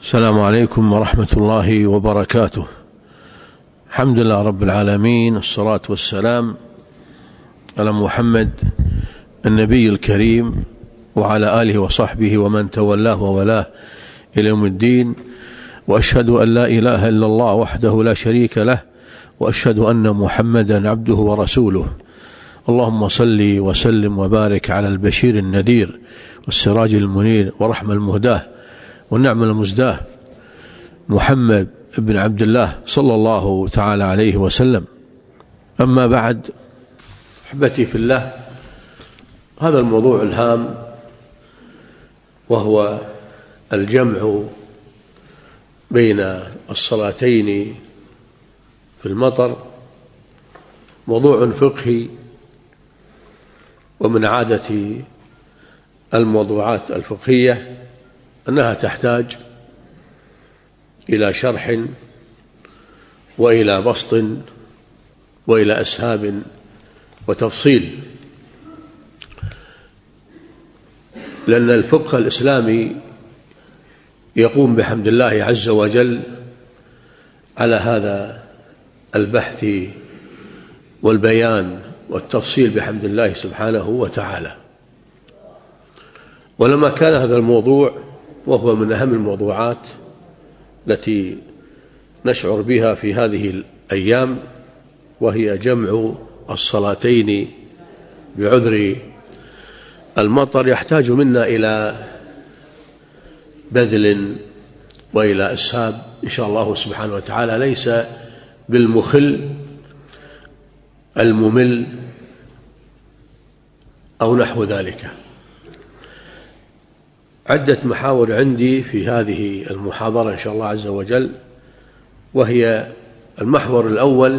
السلام عليكم ورحمة الله وبركاته. الحمد لله رب العالمين، الصلاة والسلام على محمد النبي الكريم وعلى آله وصحبه ومن تولاه وولاه إلى يوم الدين. وأشهد أن لا إله إلا الله وحده لا شريك له، وأشهد أن محمدا عبده ورسوله. اللهم صل وسلم وبارك على البشير النذير والسراج المنير ورحمة المهداه والنعم المزداه محمد بن عبد الله صلى الله تعالى عليه وسلم. أما بعد، أحبتي في الله، هذا الموضوع الهام وهو الجمع بين الصلاتين في المطر موضوع فقهي، ومن عادة الموضوعات الفقهية أنها تحتاج إلى شرح وإلى بسط وإلى أسهاب وتفصيل، لأن الفقه الإسلامي يقوم بحمد الله عز وجل على هذا البحث والبيان والتفصيل بحمد الله سبحانه وتعالى. ولما كان هذا الموضوع، وهو من أهم الموضوعات التي نشعر بها في هذه الأيام، وهي جمع الصلاتين بعذر المطر، يحتاج منا إلى بذل وإلى أسهاب إن شاء الله سبحانه وتعالى، ليس بالمخل الممل أو نحو ذلك. عدة محاور عندي في هذه المحاضرة إن شاء الله عز وجل، وهي المحور الأول: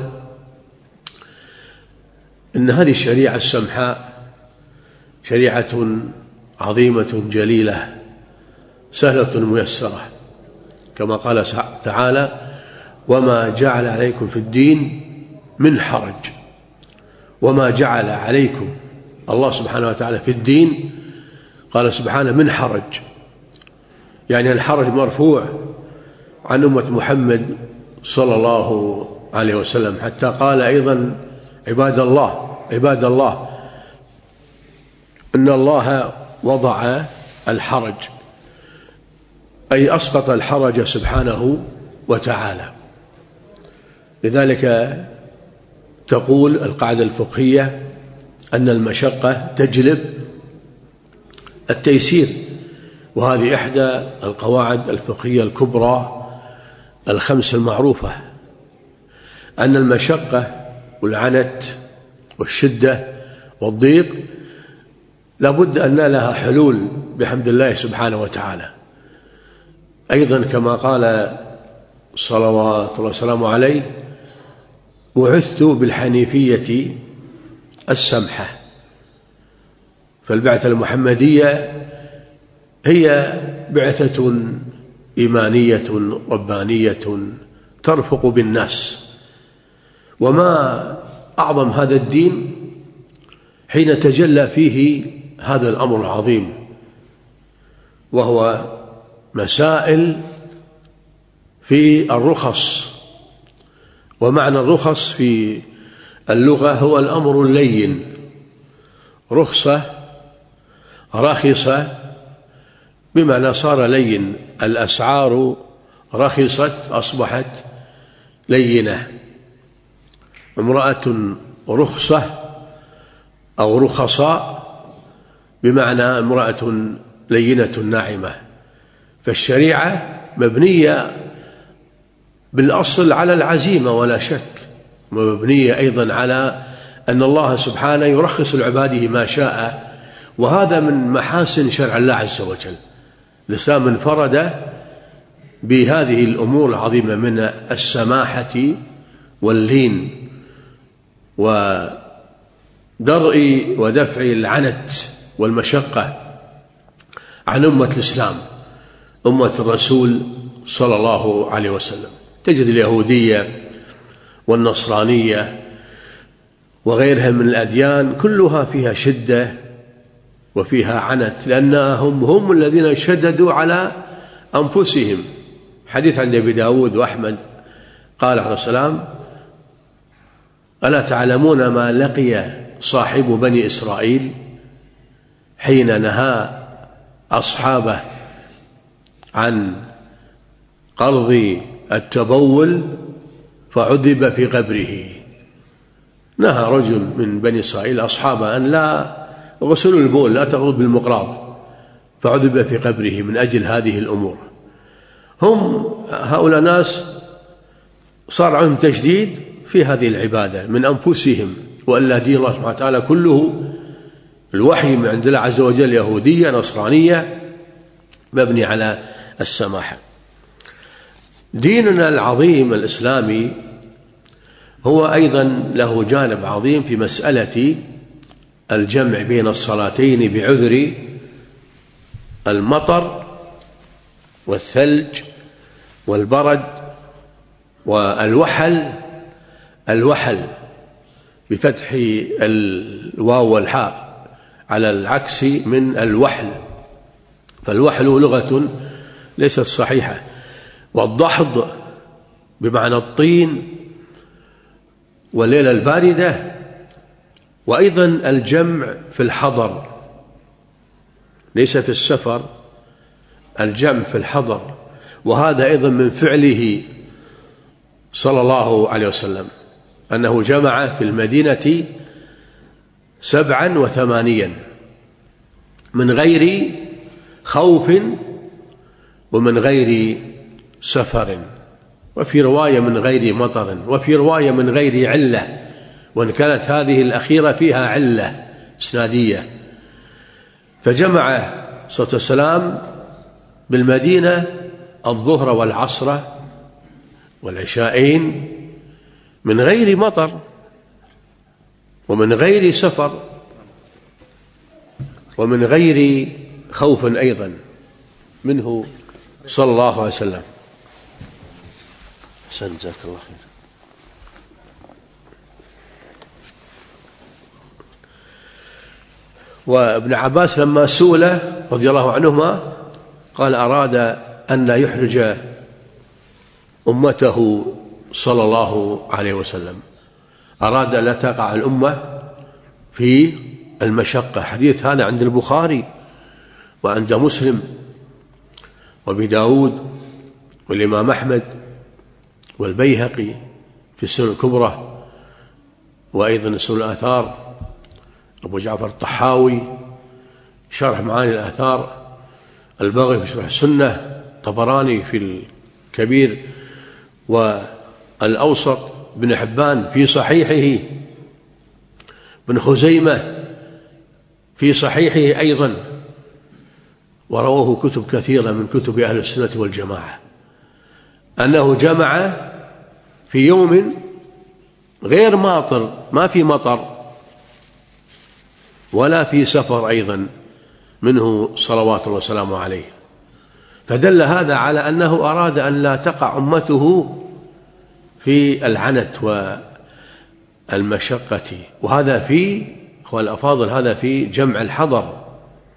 إن هذه الشريعة السمحاء شريعة عظيمة جليلة سهلة ميسرة، كما قال تعالى: وما جعل عليكم في الدين من حرج. وما جعل عليكم الله سبحانه وتعالى في الدين، قال سبحانه من حرج، يعني الحرج مرفوع عن أمة محمد صلى الله عليه وسلم، حتى قال أيضا: عباد الله إن الله وضع الحرج، أي أسقط الحرج سبحانه وتعالى. لذلك تقول القاعدة الفقهية أن المشقة تجلب التيسير، وهذه إحدى القواعد الفقهية الكبرى الخمس المعروفة، أن المشقة والعنت والشدة والضيق لابد أن لها حلول بحمد الله سبحانه وتعالى. أيضا كما قال صلوات الله وسلامه عليه: بعثت بالحنيفية السمحة. فالبعثة المحمدية هي بعثة إيمانية ربانية ترفق بالناس. وما أعظم هذا الدين حين تجلى فيه هذا الأمر العظيم، وهو مسائل في الرخص. ومعنى الرخص في اللغة هو الأمر اللين، رخصة رخصة بمعنى صار لين، الأسعار رخصت أصبحت لينة. امرأة رخصة أو رخصاء بمعنى امرأة لينة ناعمة. فالشريعة مبنية بالأصل على العزيمة ولا شك، ومبنية أيضا على أن الله سبحانه يرخص لعباده ما شاء، وهذا من محاسن شرع الله عز وجل. الإسلام انفرد بهذه الأمور العظيمة من السماحة واللين ودرء ودفع العنت والمشقة عن أمة الإسلام، أمة الرسول صلى الله عليه وسلم. تجد اليهودية والنصرانية وغيرها من الأديان كلها فيها شدة وفيها عنت، لأنهم هم الذين شددوا على أنفسهم حديث عند أبي داود وأحمد قال عليه السلام: ألا تعلمون ما لقي صاحب بني إسرائيل حين نهى أصحابه عن قرض التبول فعذب في قبره. نهى رجل من بني إسرائيل أصحابه أن لا غسلوا البول، لا تغرب بالمقراض، فعذب في قبره من أجل هذه الأمور. هؤلاء ناس صار عندهم تشديد في هذه العبادة من أنفسهم، وإلا دين الله سبحانه وتعالى كله الوحي من عند الله عز وجل، يهودية نصرانية، مبني على السماحة. ديننا العظيم الإسلامي هو أيضا له جانب عظيم في مسألة الجمع بين الصلاتين بعذر المطر والثلج والبرد والوحل. الوحل بفتح الواو والحاء على العكس من الوحل، فالوحل لغة ليست صحيحة. والضحض بمعنى الطين والليلة الباردة. وأيضا الجمع في الحضر ليس في السفر، الجمع في الحضر، وهذا أيضا من فعله صلى الله عليه وسلم، أنه جمع في المدينة 87 من غير خوف ومن غير سفر، وفي رواية من غير مطر، وفي رواية من غير علة، وإن كانت هذه الأخيرة فيها علة إسنادية. فجمع صلى الله عليه وسلم بالمدينة الظهر والعصر والعشاءين من غير مطر ومن غير سفر ومن غير خوف أيضا منه صلى الله عليه وسلم. أحسنت، جزاك الله خير. وابن عباس لما سئل رضي الله عنهما قال: أراد أن لا يحرج أمته صلى الله عليه وسلم، أراد أن لا تقع الأمة في المشقة. حديث هذا عند البخاري وعند مسلم وابي داود والإمام أحمد والبيهقي في السنن الكبرى، وأيضا سنن الآثار أبو جعفر الطحاوي شرح معاني الآثار، البغوي في شرح السنة، طبراني في الكبير والأوسط، بن حبان في صحيحه، بن خزيمة في صحيحه أيضا، ورواه كتب كثيرة من كتب أهل السنة والجماعة، أنه جمع في يوم غير ماطر، ما في مطر ولا في سفر أيضا منه صلوات الله وسلامه عليه. فدل هذا على أنه أراد أن لا تقع أمته في العنت والمشقة. وهذا في أخوان الأفاضل هذا في جمع الحضر.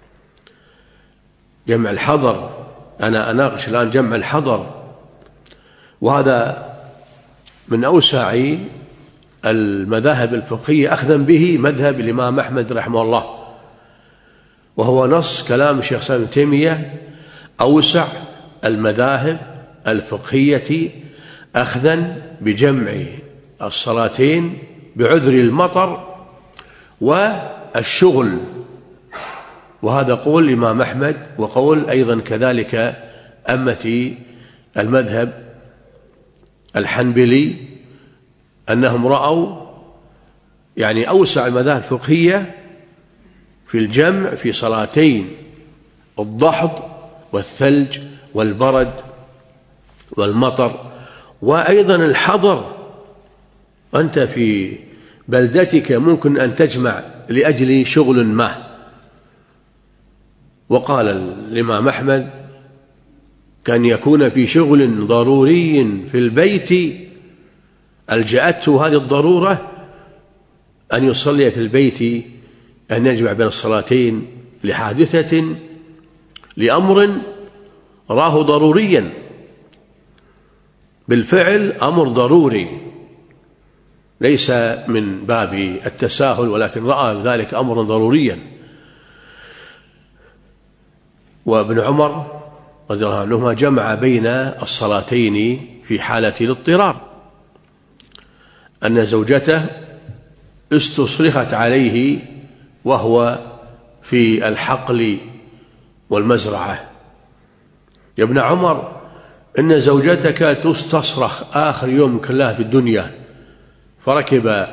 جمع الحضر أنا أناقش الآن جمع الحضر، وهذا من أوسع المذاهب الفقهية أخذا به مذهب الإمام أحمد رحمه الله، وهو نص كلام الشيخ الإسلام ابن تيمية: أوسع المذاهب الفقهية أخذا بجمع الصلاتين بعذر المطر والشغل. وهذا قول الإمام أحمد، وقول أيضا كذلك أمة المذهب الحنبلي، أنهم رأوا يعني أوسع المذاهب الفقهية في الجمع في صلاتين الضحض والثلج والبرد والمطر. وأيضا الحضر، أنت في بلدتك ممكن أن تجمع لأجل شغل ما. وقال الإمام أحمد: كان يكون في شغل ضروري في البيت ألجأته هذه الضرورة أن يصلي في البيت، أن يجمع بين الصلاتين لحادثة، لأمر راه ضروريا. بالفعل أمر ضروري، ليس من باب التساهل، ولكن رأى ذلك أمرا ضروريا. وابن عمر رضي الله عنهما جمع بين الصلاتين في حالة الاضطرار، أن زوجته استصرخت عليه وهو في الحقل والمزرعة: يا ابن عمر، إن زوجتك تستصرخ آخر يوم كلها في الدنيا. فركب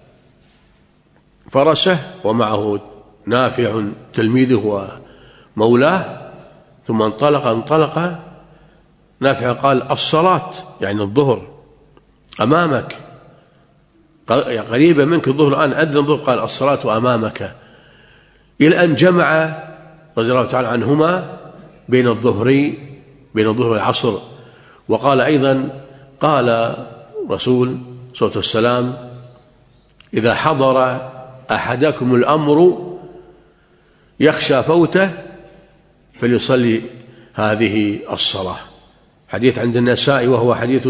فرسه ومعه نافع تلميذه ومولاه، ثم انطلق. نافع قال: الصلاة يعني الظهر أمامك، قريبة منك الظهر الآن، أذن الظهر. قال: الصلاة أمامك، إلى أن جمع رضي الله تعالى عنهما بين الظهر والعصر. وقال أيضا: قال رسول صلى الله عليه وسلم: إذا حضر أحدكم الأمر يخشى فوته فليصلي هذه الصلاة. حديث عند النسائي وهو حديث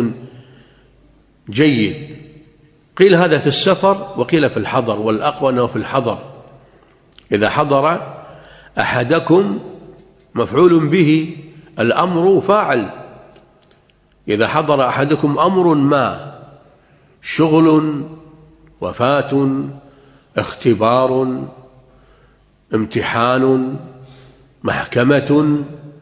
جيد. قيل هذا في السفر وقيل في الحضر، والأقوى أنه في الحضر. إذا حضر أحدكم مفعول به، الأمر فاعل. إذا حضر أحدكم أمر ما، شغل، وفاة، اختبار، امتحان، محكمة،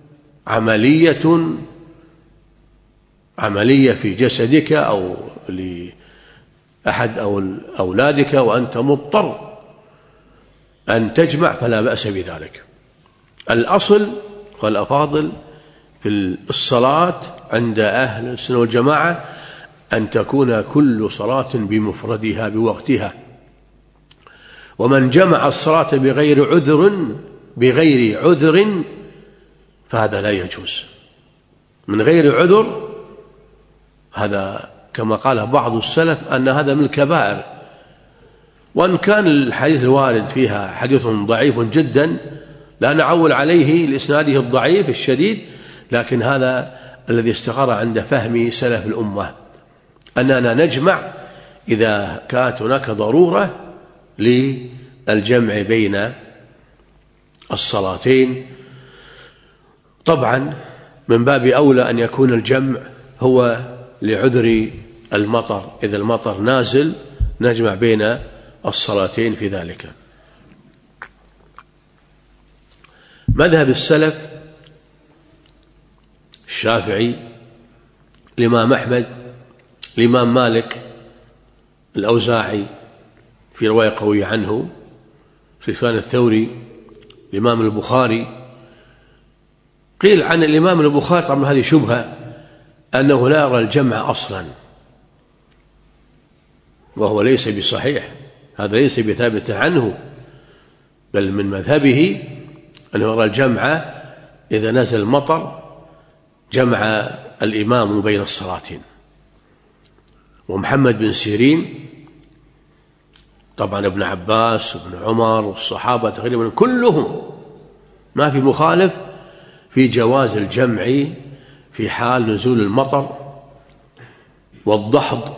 عملية في جسدك أو لأحد أو أولادك وأنت مضطر أن تجمع، فلا بأس بذلك. الأصل والأفاضل في الصلاة عند أهل السنة والجماعة أن تكون كل صلاة بمفردها بوقتها. ومن جمع الصلاة بغير عذر فهذا لا يجوز. من غير عذر هذا كما قال بعض السلف أن هذا من الكبائر. وأن كان الحديث الوارد فيها حديث ضعيف جدا لا نعول عليه لإسناده الضعيف الشديد، لكن هذا الذي استقر عند فهم سلف الأمة، أننا نجمع إذا كانت هناك ضرورة للجمع بين الصلاتين. طبعا من باب أولى أن يكون الجمع هو لعذر المطر، إذا المطر نازل نجمع بين الصلاتين في ذلك. مذهب السلف الشافعي، الإمام أحمد، الإمام مالك، الأوزاعي في رواية قوية عنه، سفيان الثوري، الإمام البخاري. قيل عن الإمام البخاري، طبعا هذه شبهة، أنه لا يرى الجمع أصلا، وهو ليس بصحيح، هذا ليس بثابت عنه، بل من مذهبه أنه يرى الجمع إذا نزل المطر، جمع الإمام بين الصلاتين. ومحمد بن سيرين، طبعا ابن عباس وابن عمر والصحابة تقريبا كلهم ما في مخالف في جواز الجمع في حال نزول المطر والضحض.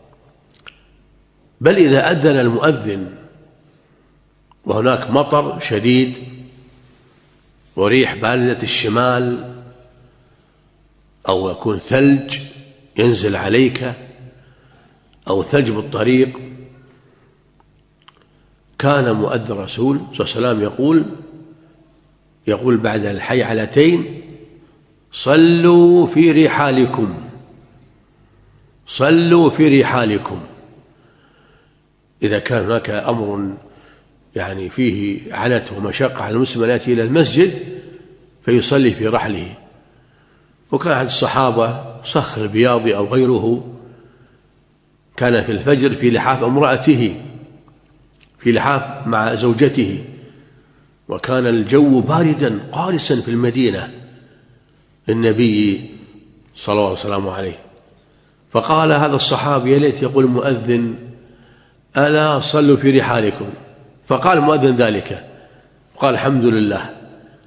بل إذا أذن المؤذن وهناك مطر شديد وريح باردة الشمال، أو يكون ثلج ينزل عليك، أو ثلج بالطريق، كان مؤذن الرسول صلى الله عليه وسلم يقول بعد الحيعلتين: صلوا في رحالكم، صلوا في رحالكم. إذا كان هناك أمر يعني فيه عنت ومشقة على المسلم أن يأتي إلى المسجد فيصلي في رحله. وكان أحد الصحابة صخر البياضي أو غيره كان في الفجر في لحاف امرأته، في لحاف مع زوجته، وكان الجو باردا قارسا في المدينة للنبي صلى الله عليه وسلم عليه. فقال هذا الصحابي: يا ليت يقول المؤذن: ألا صلوا في رحالكم. فقال المؤذن ذلك، قال: الحمد لله.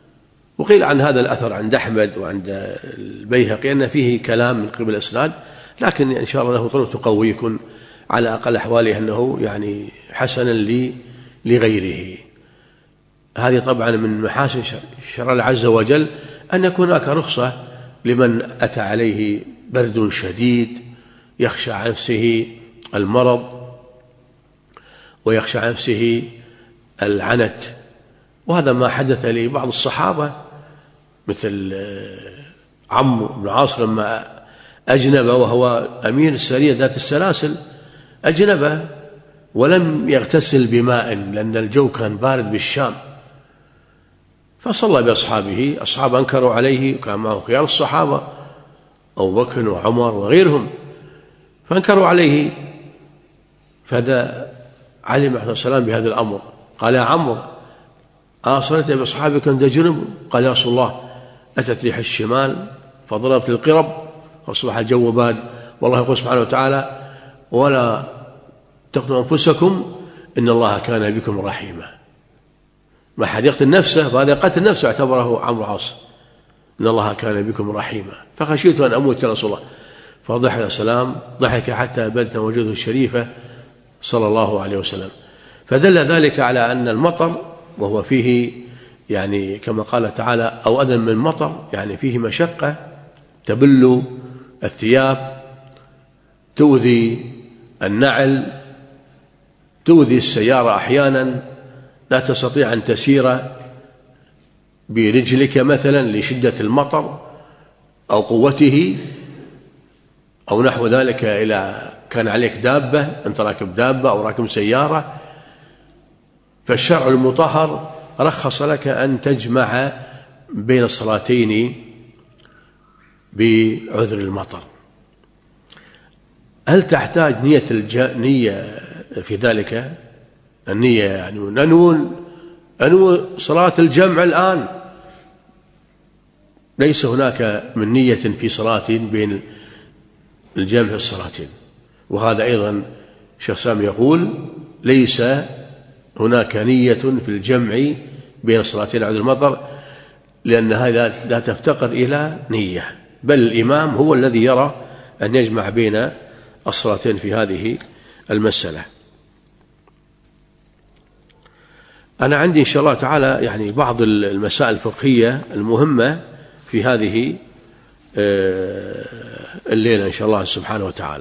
وقيل عن هذا الأثر عند أحمد وعند البيهقي أن فيه كلام من قبل الإسناد، لكن إن شاء الله له طرق تقوي، يكون على أقل أحواله أنه يعني حسنا لغيره. هذه طبعا من محاسن شرع الله عز وجل أن يكون هناك رخصة لمن أتى عليه برد شديد يخشى على نفسه المرض ويخشى على نفسه العنت. وهذا ما حدث لبعض الصحابة مثل عمرو بن العاص لما أجنب وهو أمير السرية ذات السلاسل، أجنب ولم يغتسل بماء لأن الجو كان بارد بالشام، فصلى بأصحابه. أصحاب أنكروا عليه، وكان معه خيار الصحابة أبو بكر وعمر وغيرهم، فأنكروا عليه. فهذا علم عليه السلام بهذا الأمر، قال يا عمرو صليت بأصحابك أنت جنب؟ قال يا رسول الله أتت ريح الشمال فضربت القرب وأصبح الجو بارد، والله يقول سبحانه وتعالى ولا تقتلوا أنفسكم إن الله كان بكم رحيما. ما حد يقتل نفسه، فهذا قتل نفسه اعتبره عمرو عاص، إن الله كان بكم رحيما. فخشيت أن أموت يا رسول الله. فضحك عليه السلام، ضحك حتى بدت وجهه الشريفة صلى الله عليه وسلم. فدل ذلك على أن المطر وهو فيه يعني كما قال تعالى أو أذى من مطر، يعني فيه مشقة تبل الثياب، تؤذي النعل، تؤذي السيارة أحيانا، لا تستطيع أن تسير برجلك مثلا لشدة المطر أو قوته أو نحو ذلك، إلى كان عليك دابة، أنت راكب دابة أو راكب سيارة. فالشرع المطهر رخص لك أن تجمع بين الصلاتين بعذر المطر. هل تحتاج نية في ذلك؟ النية يعني أنو صلاة الجمع الآن، ليس هناك من نية في صلاة بين الجمع الصلاتين. وهذا أيضا شيخ سامي يقول ليس هناك نية في الجمع بين الصلاتين عند المطر، لأن هذا لا تفتقر إلى نية، بل الإمام هو الذي يرى أن يجمع بين الصلاتين في هذه المسألة. أنا عندي إن شاء الله تعالى يعني بعض المسائل الفقهية المهمة في هذه الليلة إن شاء الله سبحانه وتعالى.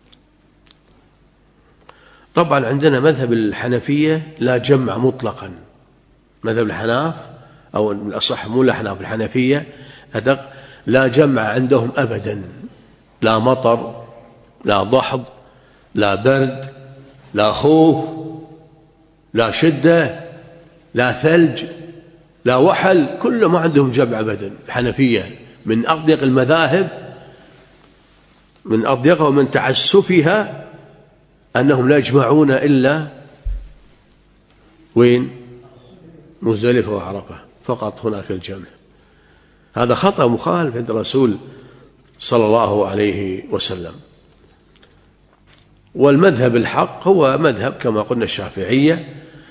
طبعا عندنا مذهب الحنفية لا جمع مطلقا، مذهب الحناف أو الأصح مو الأحناف، الحنفية أدق، لا جمع عندهم أبدا، لا مطر، لا ضحض، لا برد، لا خوف، لا شدة، لا ثلج، لا وحل، كله ما عندهم جمع أبدا. الحنفية من أضيق المذاهب، من أضيقها ومن تعسفها أنهم لا يجمعون إلا وين؟ مزدلفة وعرفة فقط، هناك الجمع. هذا خطأ مخالف عند الرسول صلى الله عليه وسلم. والمذهب الحق هو مذهب كما قلنا الشافعية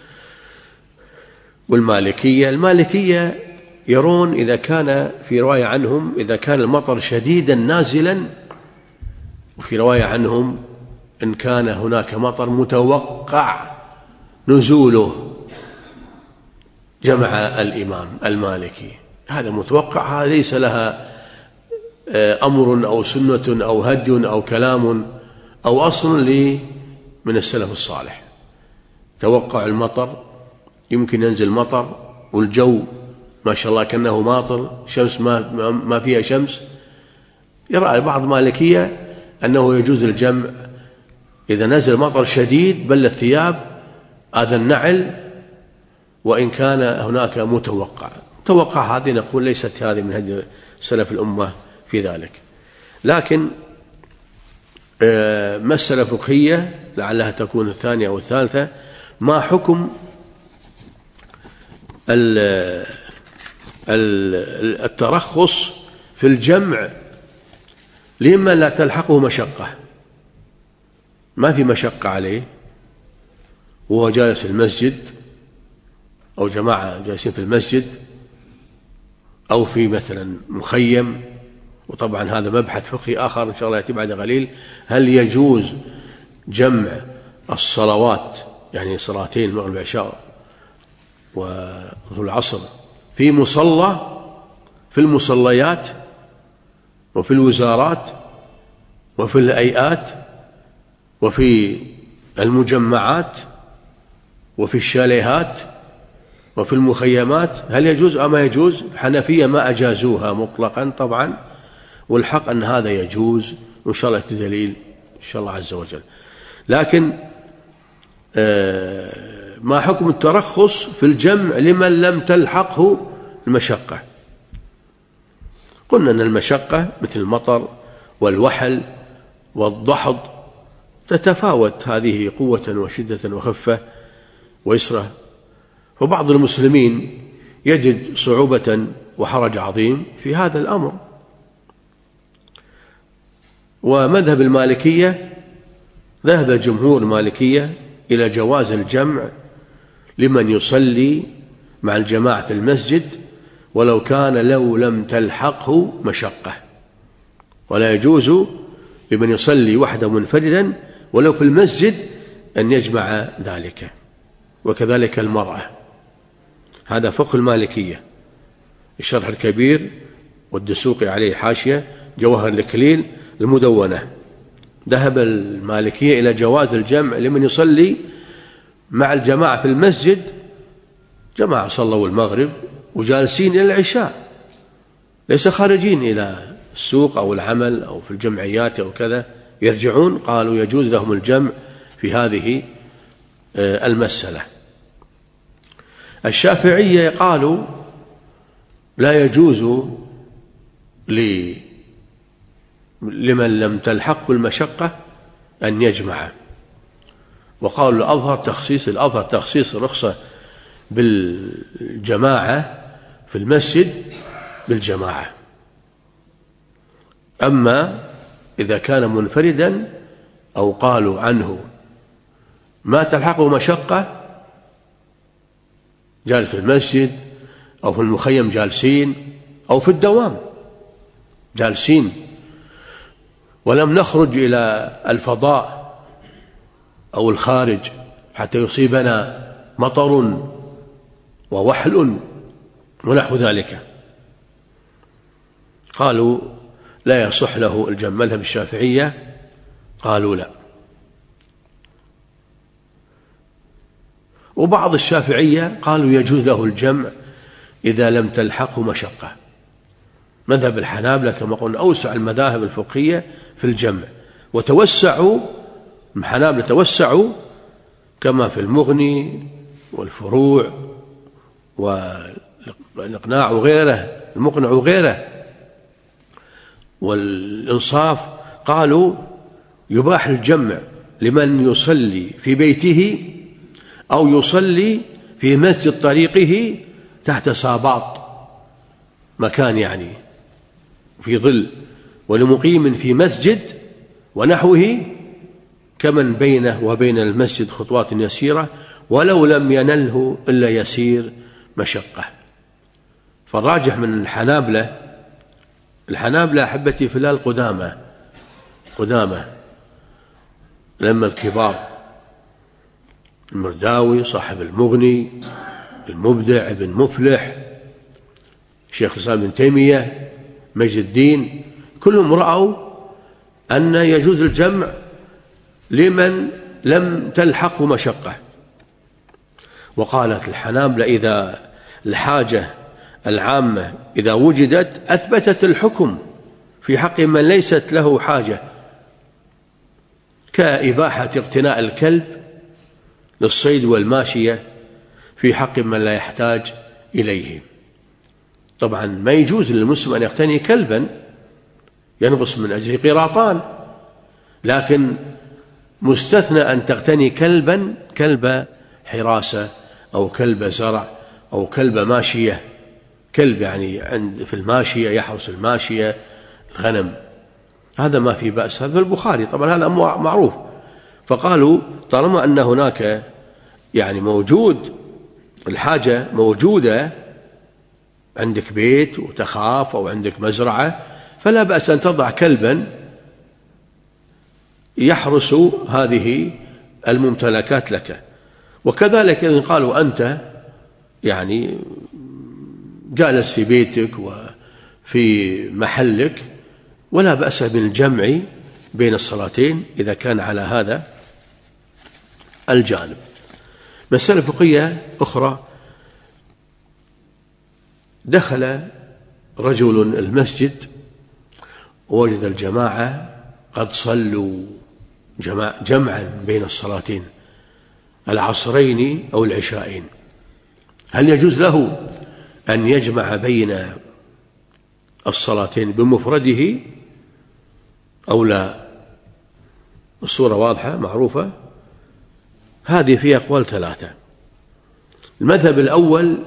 والمالكية. المالكية يرون إذا كان في رواية عنهم إذا كان المطر شديدا نازلا، وفي رواية عنهم إن كان هناك مطر متوقع نزوله، جمع الإمام المالكي. هذا متوقع، هذا ليس لها أمر أو سنة أو هدي أو كلام أو أصل من السلف الصالح. توقع المطر، يمكن ينزل مطر والجو ما شاء الله كأنه ماطر، شمس ما فيها شمس. يرى بعض المالكية أنه يجوز الجمع إذا نزل مطر شديد بل الثياب، هذا النعل، وإن كان هناك توقع هذه نقول ليست هذه من هدي سلف الأمة في ذلك. لكن مسألة فقهية لعلها تكون الثانية أو الثالثة، ما حكم الترخص في الجمع لمن لا تلحقه مشقة، ما في مشقة عليه وهو جالس في المسجد أو جماعة جالسين في المسجد أو في مثلا مخيم وطبعا هذا مبحث فقهي آخر إن شاء الله يأتي بعد قليل. هل يجوز جمع الصلوات، يعني صلاتين المغرب والعشاء وظهر العصر، في مصلى، في المصليات وفي الوزارات وفي الهيئات وفي المجمعات وفي الشاليهات وفي المخيمات؟ هل يجوز أم ما يجوز؟ الحنفية ما أجازوها مطلقا طبعا، والحق أن هذا يجوز، وإن شاء الله دليل إن شاء الله عز وجل. لكن ما حكم الترخص في الجمع لمن لم تلحقه المشقة؟ قلنا أن المشقة مثل المطر والوحل والضحض تتفاوت، هذه قوة وشدة وخفة ويسرة، فبعض المسلمين يجد صعوبة وحرج عظيم في هذا الأمر. ومذهب المالكية، ذهب جمهور المالكية إلى جواز الجمع لمن يصلي مع الجماعة في المسجد ولو كان لو لم تلحقه مشقة، ولا يجوز لمن يصلي وحده منفردا ولو في المسجد أن يجمع ذلك، وكذلك المرأة. هذا فقه المالكية، الشرح الكبير والدسوقي عليه حاشية، جوهر الإكليل، المدونة. ذهب المالكية إلى جواز الجمع لمن يصلي مع الجماعة في المسجد، جماعة صلوا المغرب وجالسين إلى العشاء، ليس خارجين إلى السوق أو العمل أو في الجمعيات أو كذا، يرجعون، قالوا يجوز لهم الجمع في هذه المسألة. الشافعية قالوا لا يجوز لمن لم تلحقه المشقة أن يجمع، وقالوا الأظهر تخصيص الرخصة بالجماعة في المسجد بالجماعة. أما إذا كان منفردا أو قالوا عنه ما تلحقه مشقة، جالس في المسجد أو في المخيم جالسين أو في الدوام جالسين ولم نخرج إلى الفضاء أو الخارج حتى يصيبنا مطر ووحل ونحو ذلك، قالوا لا يصح له الجمع. مذهب الشافعية قالوا لا. وبعض الشافعية قالوا يجوز له الجمع إذا لم تلحقه مشقة. مذهب الحنابلة كما قلنا أوسع المذاهب الفقهية في الجمع، وتوسعوا الحنابلة، توسعوا كما في المغني والفروع والإقناع وغيره، المقنع وغيره والإنصاف، قالوا يباح الجمع لمن يصلي في بيته أو يصلي في مسجد طريقه تحت ساباط، مكان يعني في ظل، ولمقيم في مسجد ونحوه كمن بينه وبين المسجد خطوات يسيرة ولو لم ينله إلا يسير مشقة. فالراجح من الحنابلة أحبتي في الله قدامى لما الكبار، المرداوي صاحب المغني، المبدع ابن مفلح، شيخ الإسلام ابن تيمية، مجد الدين، كلهم رأوا أن يجوز الجمع لمن لم تلحقه مشقة. وقالت الحنابلة إذا الحاجة العامة إذا وجدت أثبتت الحكم في حق من ليست له حاجة، كإباحة اقتناء الكلب للصيد والماشية في حق من لا يحتاج إليه. طبعا ما يجوز للمسلم أن يقتني كلبا ينقص من أجله قيراطان، لكن مستثنى أن تقتني كلب حراسة أو كلب زرع أو كلب ماشية، كلب يعني في الماشية يحرس الماشية الغنم، هذا ما في بأس، هذا في البخاري طبعا، هذا معروف. فقالوا طالما أن هناك يعني موجود الحاجة موجودة، عندك بيت وتخاف أو عندك مزرعة، فلا بأس أن تضع كلبا يحرس هذه الممتلكات لك. وكذلك إن قالوا أنت يعني جالس في بيتك وفي محلك ولا بأس بالجمع بين الصلاتين إذا كان على هذا الجانب. مسألة فقهية أخرى: دخل رجل المسجد ووجد الجماعة قد صلوا جمعا بين الصلاتين العصرين أو العشاءين، هل يجوز له أن يجمع بين الصلاتين بمفرده أو لا؟ الصورة واضحة معروفة. هذه فيها أقوال ثلاثة. المذهب الأول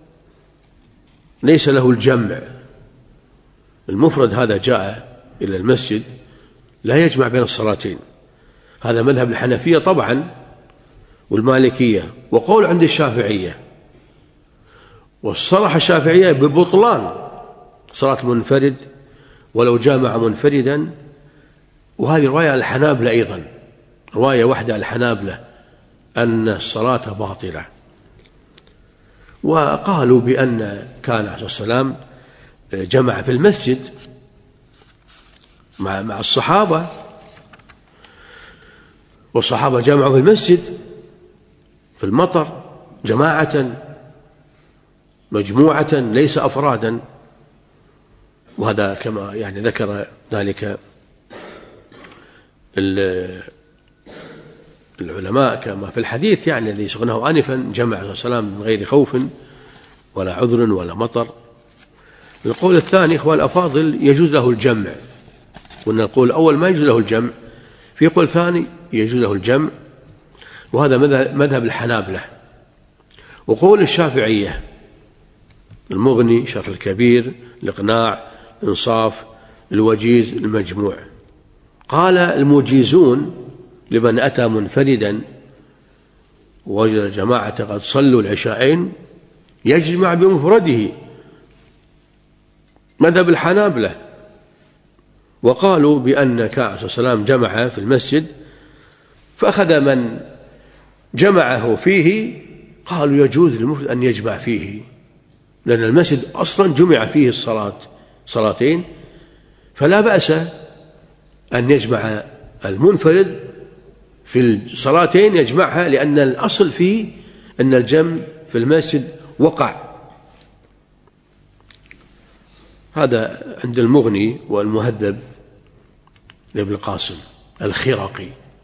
ليس له الجمع، المفرد هذا جاء إلى المسجد لا يجمع بين الصلاتين، هذا مذهب الحنفية طبعا والمالكية، وقول عند الشافعية. والصراحة الشافعية ببطلان صلاة المنفرد ولو جامع منفردا، وهذه رواية الحنابلة أيضا، رواية واحدة الحنابلة أن الصلاة باطلة. وقالوا بأن كان عليه السلام جمع في المسجد مع الصحابة، والصحابة جمعوا في المسجد في المطر جماعة مجموعة ليس أفرادا، وهذا كما يعني ذكر ذلك العلماء كما في الحديث يعني الذي سقناه آنفا، جمع عليه السلام من غير خوف ولا عذر ولا مطر. القول الثاني إخوة الأفاضل يجوز له الجمع، وأن القول الأول ما يجوز له الجمع، في قول ثاني يجوز له الجمع، وهذا مذهب الحنابلة. وقول الشافعية المغني، شرح الكبير، الإقناع، إنصاف، الوجيز، المجموع، قال المجيزون لمن أتى منفردا ووجد الجماعة قد صلوا العشاءين يجمع بمفرده، مذهب الحنابلة. وقالوا بأن كعب عليه السلام جمع في المسجد فأخذ من جمعه فيه، قالوا يجوز للمفرد أن يجمع فيه، لأن المسجد أصلا جمع فيه صلاتين، فلا بأس أن يجمع المنفرد في الصلاتين يجمعها، لأن الأصل فيه أن الجمع في المسجد وقع. هذا عند المغني والمهذب لابن القاسم الخرقي،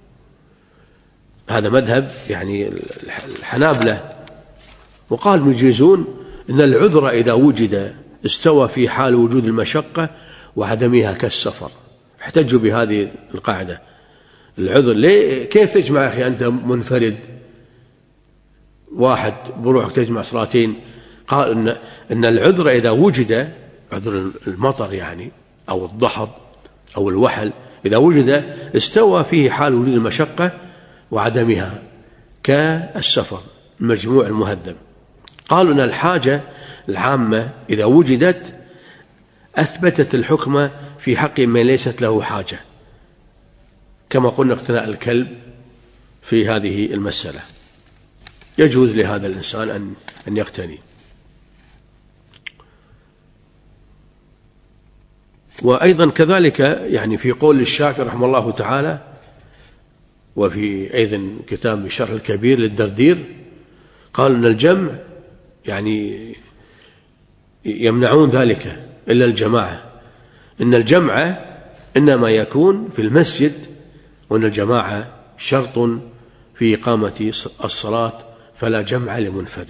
هذا مذهب يعني الحنابلة. وقال يجيزون أن العذر إذا وجد استوى في حال وجود المشقة وعدمها كالسفر، احتجوا بهذه القاعدة. العذر كيف تجمع يا أخي أنت منفرد واحد بروحك تجمع صلاتين؟ قال إن العذر إذا وجد، عذر المطر يعني أو الضحض أو الوحل، إذا وجد استوى فيه حال وجود المشقة وعدمها كالسفر، المجموع المهذب. قالوا أن الحاجة العامة إذا وجدت أثبتت الحكم في حق من ليست له حاجة، كما قلنا اقتناء الكلب في هذه المسألة، يجوز لهذا الإنسان أن يقتني. وأيضا كذلك يعني في قول الشافعي رحمه الله تعالى، وفي أيضا كتاب شرح الكبير للدردير، قال أن الجمع يعني يمنعون ذلك إلا الجماعة، إن الجمع إنما يكون في المسجد، وأن الجماعة شرط في إقامة الصلاة، فلا جمع لمنفرد.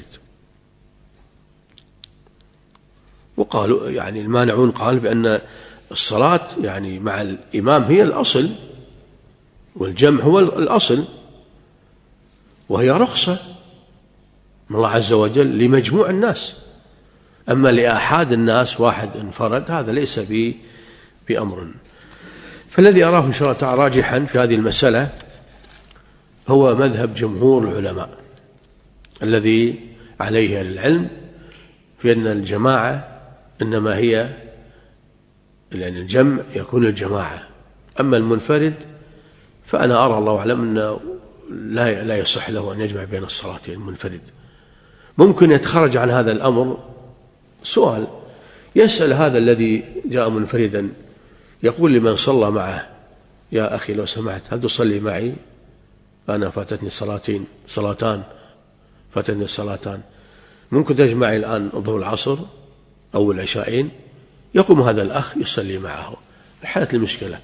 وقالوا يعني المانعون قال بأن الصلاة يعني مع الإمام هي الأصل، والجمع هو الأصل، وهي رخصة من الله عز وجل لمجموع الناس، أما لآحاد الناس واحد انفرد هذا ليس بأمر. فالذي أراه إن شاء الله تعالى راجحا في هذه المسألة هو مذهب جمهور العلماء الذي عليه العلم، في أن الجماعة إنما هي لأن الجمع يكون الجماعة. أما المنفرد فأنا أرى الله أعلم أنه لا يصح له أن يجمع بين الصلاتين المنفرد. ممكن يتخرج عن هذا الأمر سؤال، يسأل هذا الذي جاء منفردا يقول لمن صلى معه: يا أخي لو سمحت هل تصلي معي؟ أنا فاتتني صلاتان فاتتني الصلاتان، ممكن تجمعي الآن الظهر العصر أو العشاءين؟ يقوم هذا الأخ يصلي معه، حلت المشكلة.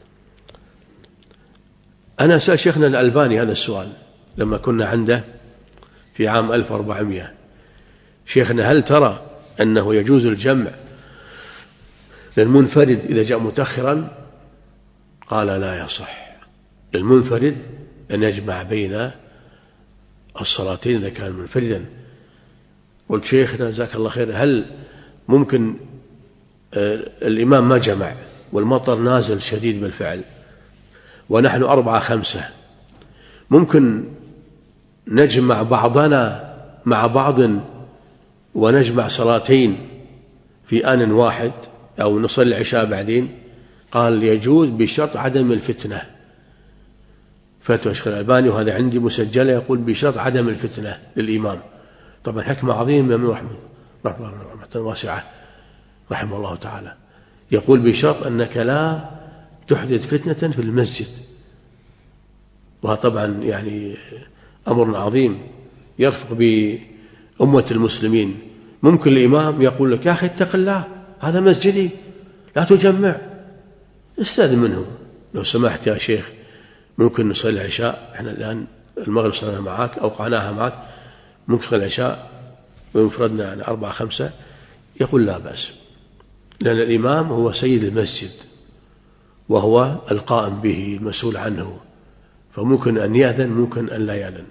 أنا سأل شيخنا الألباني هذا السؤال لما كنا عنده في عام 1400: شيخنا هل ترى أنه يجوز الجمع للمنفرد إذا جاء متأخرا؟ قال: لا يصح للمنفرد أن يجمع بين الصلاتين إذا كان منفردا. قلت: شيخنا جزاك الله خير، هل ممكن الإمام ما جمع والمطر نازل شديد بالفعل ونحن 4-5، ممكن نجمع بعضنا مع بعض ونجمع صلاتين في آن واحد أو نصلي العشاء بعدين؟ قال: يجوز بشرط عدم الفتنة. فتوى الشيخ الألباني وهذا عندي مسجلة، يقول بشرط عدم الفتنة للإمام. طبعا حكمة عظيمة من رحمة واسعة رحمه الله تعالى، يقول بشرط أنك لا تحدث فتنة في المسجد. وهذا طبعا يعني أمر عظيم يرفق بأمة المسلمين. ممكن الإمام يقول لك: يا أخي اتق الله، هذا مسجدي لا تجمع، استاذن منه: لو سمحت يا شيخ ممكن نصلي العشاء، احنا الآن المغرب صلينا معك أو قعناها معك، ممكن نصلي العشاء ومفردنا يعني 4-5؟ يقول: لا بأس، لأن الإمام هو سيد المسجد وهو القائم به المسؤول عنه، فممكن أن يأذن ممكن أن لا يأذن،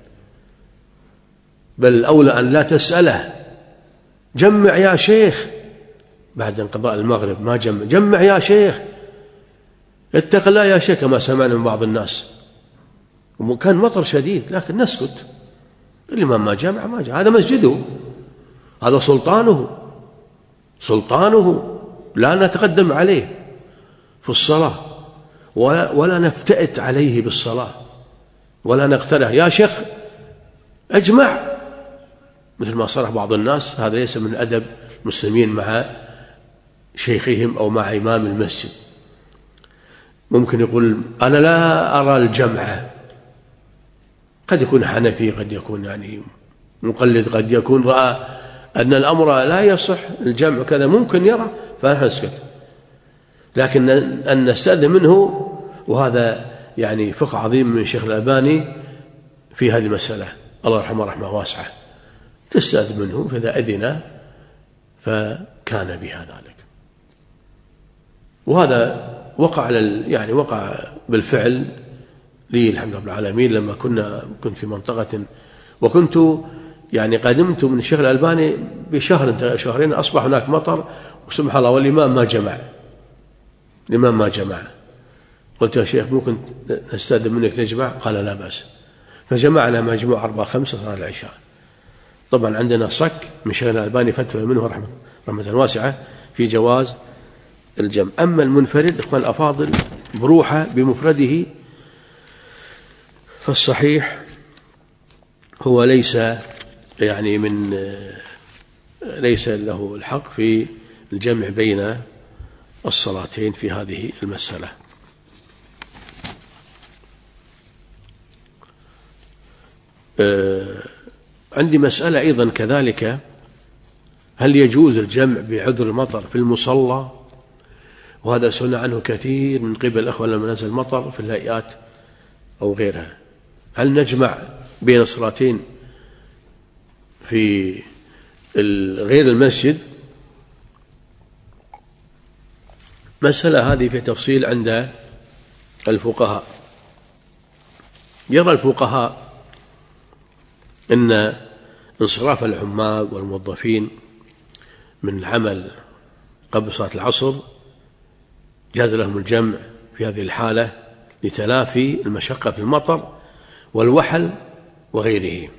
بل الأولى أن لا تسأله: جمع يا شيخ بعد انقضاء المغرب، ما جمع يا شيخ، اتق الله يا شيخ، كما سمعنا من بعض الناس. وكان مطر شديد لكن نسكت، الإمام ما جمع، هذا مسجده، هذا سلطانه، لا نتقدم عليه في الصلاة ولا نفتئت عليه بالصلاة ولا نقترح: يا شيخ اجمع، مثل ما صرح بعض الناس. هذا ليس من أدب المسلمين مع شيخهم أو مع إمام المسجد. ممكن يقول: أنا لا أرى الجمع، قد يكون حنفي، قد يكون يعني مقلد، قد يكون رأى أن الأمر لا يصح الجمع كذا، ممكن يرى، فنحن نسكت. لكن أن نستأذن منه، وهذا يعني فقه عظيم من الشيخ الألباني في هذه المسألة، الله يرحمه رحمة واسعة. تستأذن منه، فإذا أذن فكان بها ذلك. وهذا وقع وقع بالفعل لي الحمد لله رب العالمين. لما كنت في منطقة، وكنت يعني قدمت من الشيخ الألباني بشهرين، أصبح هناك مطر وسبحان الله والإمام ما جمع. قلت: يا شيخ ممكن نستأذن منك نجمع؟ قال: لا بأس. فجمعنا مجموع 4-5 صلاة العشاء. طبعا عندنا صك من الشيخ الألباني فتوى منه رحمة واسعة في جواز الجمع. أما المنفرد إخوان الأفاضل بروحه بمفرده، فالصحيح هو ليس له الحق في الجمع بين الصلاتين في هذه المسألة. عندي مسألة أيضا كذلك: هل يجوز الجمع بعذر المطر في المصلى؟ وهذا سئلنا عنه كثير من قبل الأخوة لما نزل المطر في الهيئات أو غيرها. هل نجمع بين الصلاتين في غير المسجد؟ مسألة هذه في تفصيل عند الفقهاء. يرى الفقهاء أن انصراف العمال والموظفين من العمل قبل صلاة العصر جاز لهم الجمع في هذه الحالة لتلافي المشقة في المطر والوحل وغيره.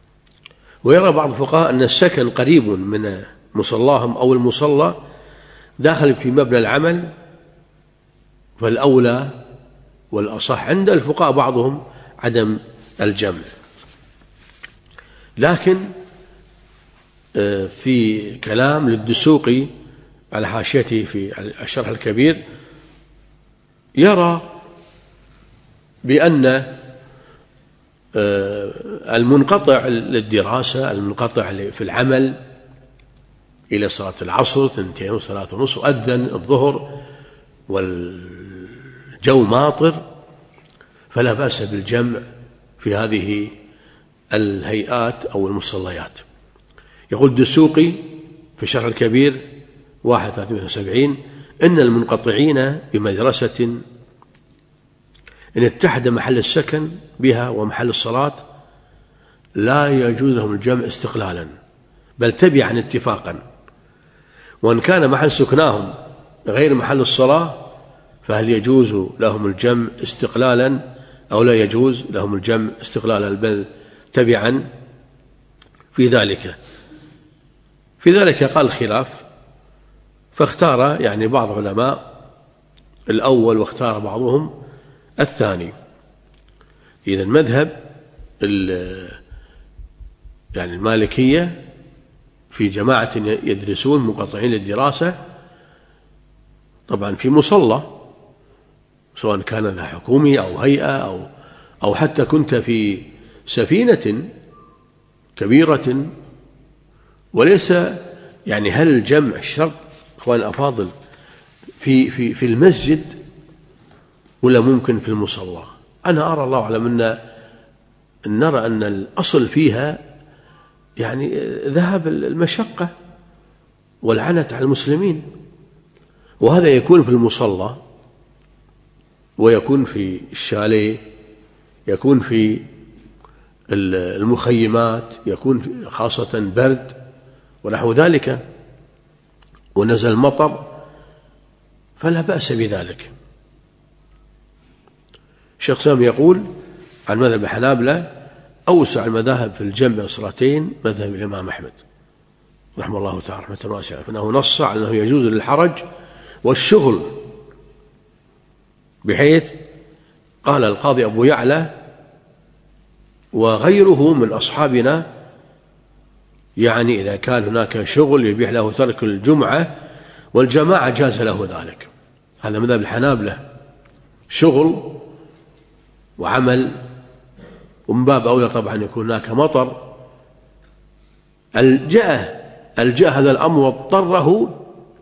ويرى بعض الفقهاء أن السكن قريب من مصلاهم أو المصلى داخل في مبنى العمل، فالأولى والأصح عند الفقهاء بعضهم عدم الجمع. لكن في كلام للدسوقي على حاشيته في الشرح الكبير يرى بأن المنقطع للدراسة، المنقطع في العمل إلى صلاة العصر 2 و3 ونصف، وأذن الظهر والجو ماطر، فلا بأس بالجمع في هذه الهيئات أو المصليات. يقول الدسوقي في الشرح الكبير 1/73: إن المنقطعين بمدرسة إن اتحد محل السكن بها ومحل الصلاة لا يجوز لهم الجمع استقلالا، بل تبعا اتفاقا، وإن كان محل سكناهم غير محل الصلاة فهل يجوز لهم الجمع استقلالا أو لا يجوز لهم الجمع استقلالا، بل تبعا في ذلك قال الخلاف، فاختار يعني بعض العلماء الأول واختار بعضهم الثاني. إذا المذهب يعني المالكية في جماعة يدرسون منقطعين للدراسة طبعا في مصلى، سواء كان ذا حكومي أو هيئة أو حتى كنت في سفينة كبيرة، وليس يعني هل الجمع الشرط أخوان الأفاضل في المسجد ولا ممكن في المصلى؟ أنا أرى الله أعلم أن نرى أن الأصل فيها يعني ذهب المشقة والعنت على المسلمين، وهذا يكون في المصلى ويكون في الشاليه، يكون في المخيمات، يكون خاصة برد ونحو ذلك ونزل مطر، فلا بأس بذلك. الشيخ سامي يقول عن مذهب الحنابلة أوسع المذاهب في الجمع بين الصلاتين مذهب الإمام أحمد رحمه الله تعالى رحمة واسعة، فإنه نص على أنه يجوز للحرج والشغل، بحيث قال القاضي أبو يعلى وغيره من أصحابنا يعني إذا كان هناك شغل يبيح له ترك الجمعة والجماعة جاز له ذلك. هذا مذهب الحنابلة، شغل وعمل، ومن باب أولى طبعا يكون هناك مطر، الجاء هذا الأمر واضطره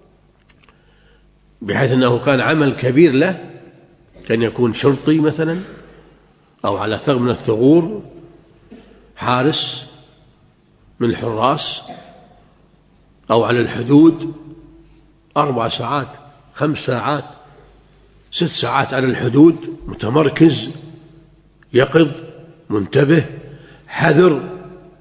بحيث أنه كان عمل كبير له، كان يكون شرطي مثلا أو على ثغر من الثغور، حارس من الحراس، أو على الحدود 4 ساعات 5 ساعات 6 ساعات على الحدود، متمركز يقظ منتبه حذر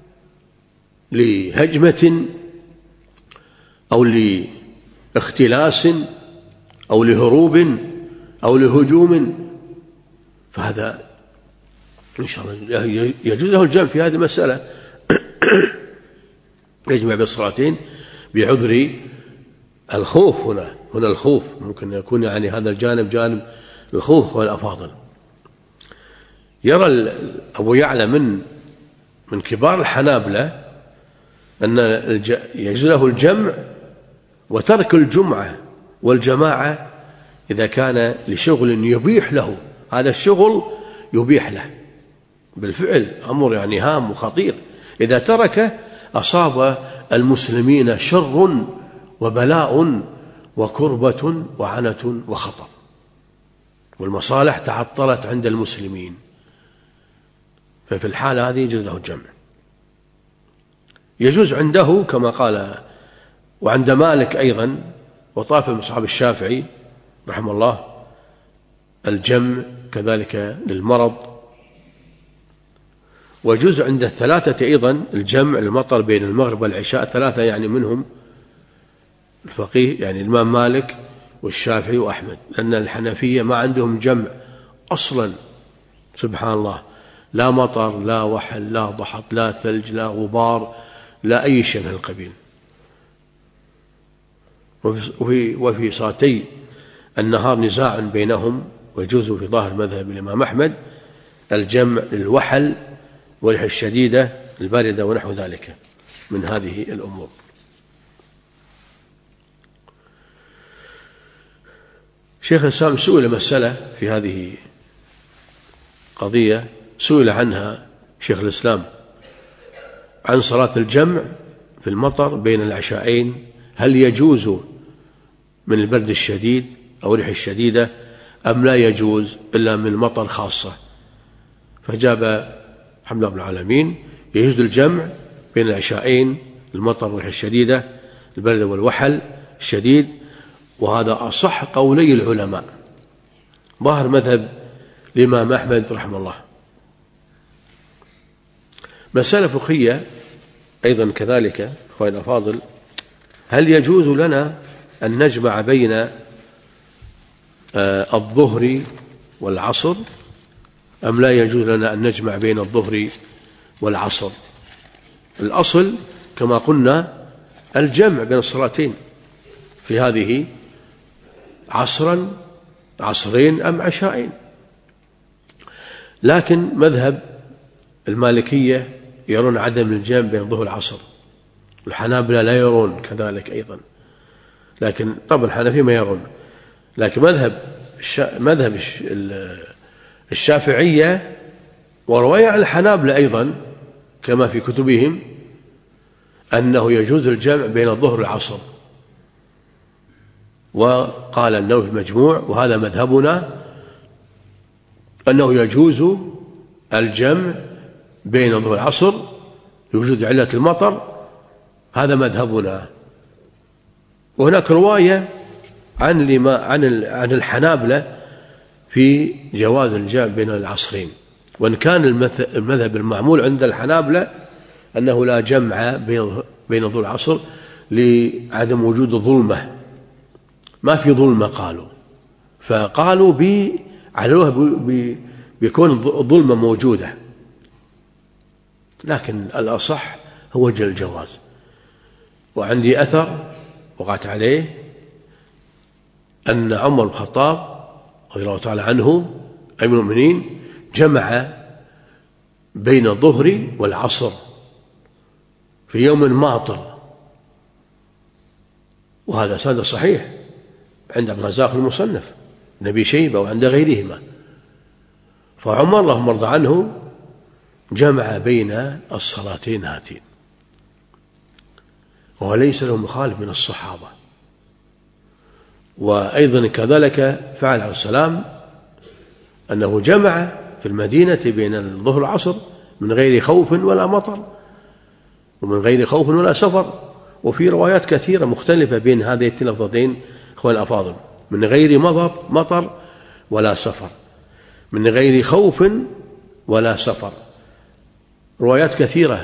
لهجمة أو لاختلاس أو لهروب أو لهجوم، فهذا إن شاء الله يجوز له الجمع في هذه المسألة. يجمع بالصلاتين بعذر الخوف. هنا الخوف ممكن يكون يعني هذا الجانب جانب الخوف والأفاضل. يرى أبو يعلى من كبار الحنابلة أن يجوز له الجمع وترك الجمعة والجماعة إذا كان لشغل يبيح له، هذا الشغل يبيح له بالفعل، أمر يعني هام وخطير، إذا ترك أصاب المسلمين شر وبلاء وكربة وعنة وخطر، والمصالح تعطلت عند المسلمين، ففي الحالة هذه يجوز له الجمع. يجوز عنده كما قال وعند مالك أيضا وطائفة من أصحاب الشافعي رحمه الله الجمع كذلك للمرض. ويجوز عند الثلاثة أيضا الجمع للمطر بين المغرب والعشاء، 3 يعني منهم الفقيه يعني الإمام مالك والشافعي وأحمد، لأن الحنفية ما عندهم جمع أصلا، سبحان الله، لا مطر لا وحل لا ضحط لا ثلج لا غبار لا أي شيء من القبيل. وفي صلاتي النهار نزاع بينهم، ويجوز في ظاهر مذهب الإمام أحمد الجمع للوحل والريح الشديدة الباردة ونحو ذلك من هذه الأمور. شيخ الإسلام سئل مسألة في هذه قضية سئل عنها شيخ الإسلام عن صلاة الجمع في المطر بين العشاءين، هل يجوز من البرد الشديد أو الريح الشديدة أم لا يجوز إلا من المطر خاصة؟ فجاب الحمد لله رب العالمين يجوز الجمع بين العشاءين، المطر والريح الشديدة البرد والوحل الشديد، وهذا أصح قولي العلماء، ظاهر مذهب الإمام أحمد رحمه الله. مسألة فقهية أيضا كذلك أخواني الأفاضل، هل يجوز لنا أن نجمع بين الظهر والعصر أم لا يجوز لنا أن نجمع بين الظهر والعصر؟ الأصل كما قلنا الجمع بين الصلاتين، في هذه عصرين أم عشاءين، لكن مذهب المالكية يرون عدم الجمع بين الظهر والعصر، الحنابلة لا يرون كذلك أيضا، لكن طبعا الحنفية ما يرون، لكن مذهب الشافعية ورواية عن الحنابلة أيضا كما في كتبهم أنه يجوز الجمع بين الظهر والعصر، وقال النووي في المجموع وهذا مذهبنا أنه يجوز الجمع بين الظهر والعصر لوجود علة المطر، هذا مذهبنا. وهناك رواية عن الحنابلة في جواز الجمع بين العصرين، وإن كان المذهب المعمول عند الحنابلة أنه لا جمع بين الظهر والعصر لعدم وجود الظلمة، ما في ظلمة قالوا، فقالوا علوها بيكون الظلمة موجودة، لكن الأصح هو وجه الجواز. وعندي أثر وقعت عليه أن عمر بن الخطاب رضي الله تعالى عنه أمير المؤمنين جمع بين الظهر والعصر في يوم ماطر، وهذا سند صحيح عند عبد الرزاق المصنف نبي شيبة وعند غيرهما. فعمر اللهم ارضى عنه جمع بين الصلاتين هاتين، وليس له مخالف من الصحابة. وأيضا كذلك فعل عليه السلام أنه جمع في المدينة بين الظهر والعصر من غير خوف ولا مطر، ومن غير خوف ولا سفر، وفي روايات كثيرة مختلفة بين هذه اللفظتين أخوان الأفاضل، من غير مطر ولا سفر، من غير خوف ولا سفر، روايات كثيرة،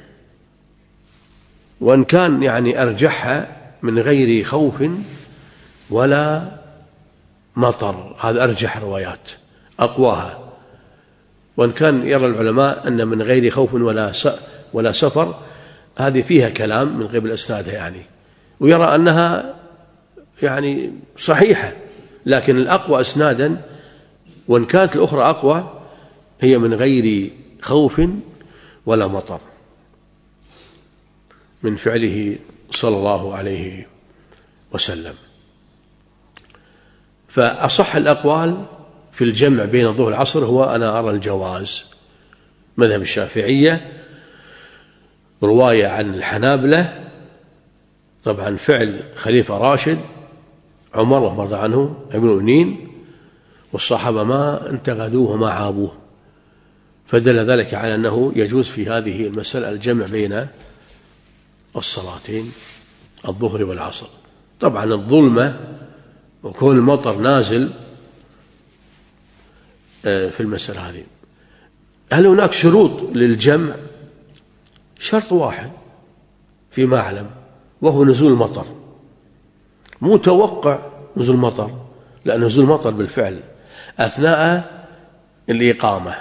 وإن كان يعني أرجحها من غير خوف ولا مطر، هذا أرجح روايات أقواها، وإن كان يرى العلماء أن من غير خوف ولا سفر هذه فيها كلام من قبل أسنادها يعني، ويرى أنها يعني صحيحة، لكن الأقوى أسنادا وإن كانت الأخرى أقوى هي من غير خوف ولا مطر من فعله صلى الله عليه وسلم. فأصح الأقوال في الجمع بين الظهر والعصر هو أنا أرى الجواز، مذهب الشافعية، رواية عن الحنابلة، طبعا فعل خليفة راشد عمر رضي الله عنه أمير المؤمنين، والصحابة ما انتقدوه وما عابوه، فدل ذلك على أنه يجوز في هذه المسألة الجمع بين الصلاتين الظهر والعصر. طبعا الظلمة وكون المطر نازل في المسألة هذه، هل هناك شروط للجمع؟ شرط واحد فيما أعلم وهو نزول المطر، مو توقع نزول المطر، لأن نزول المطر بالفعل أثناء الإقامة،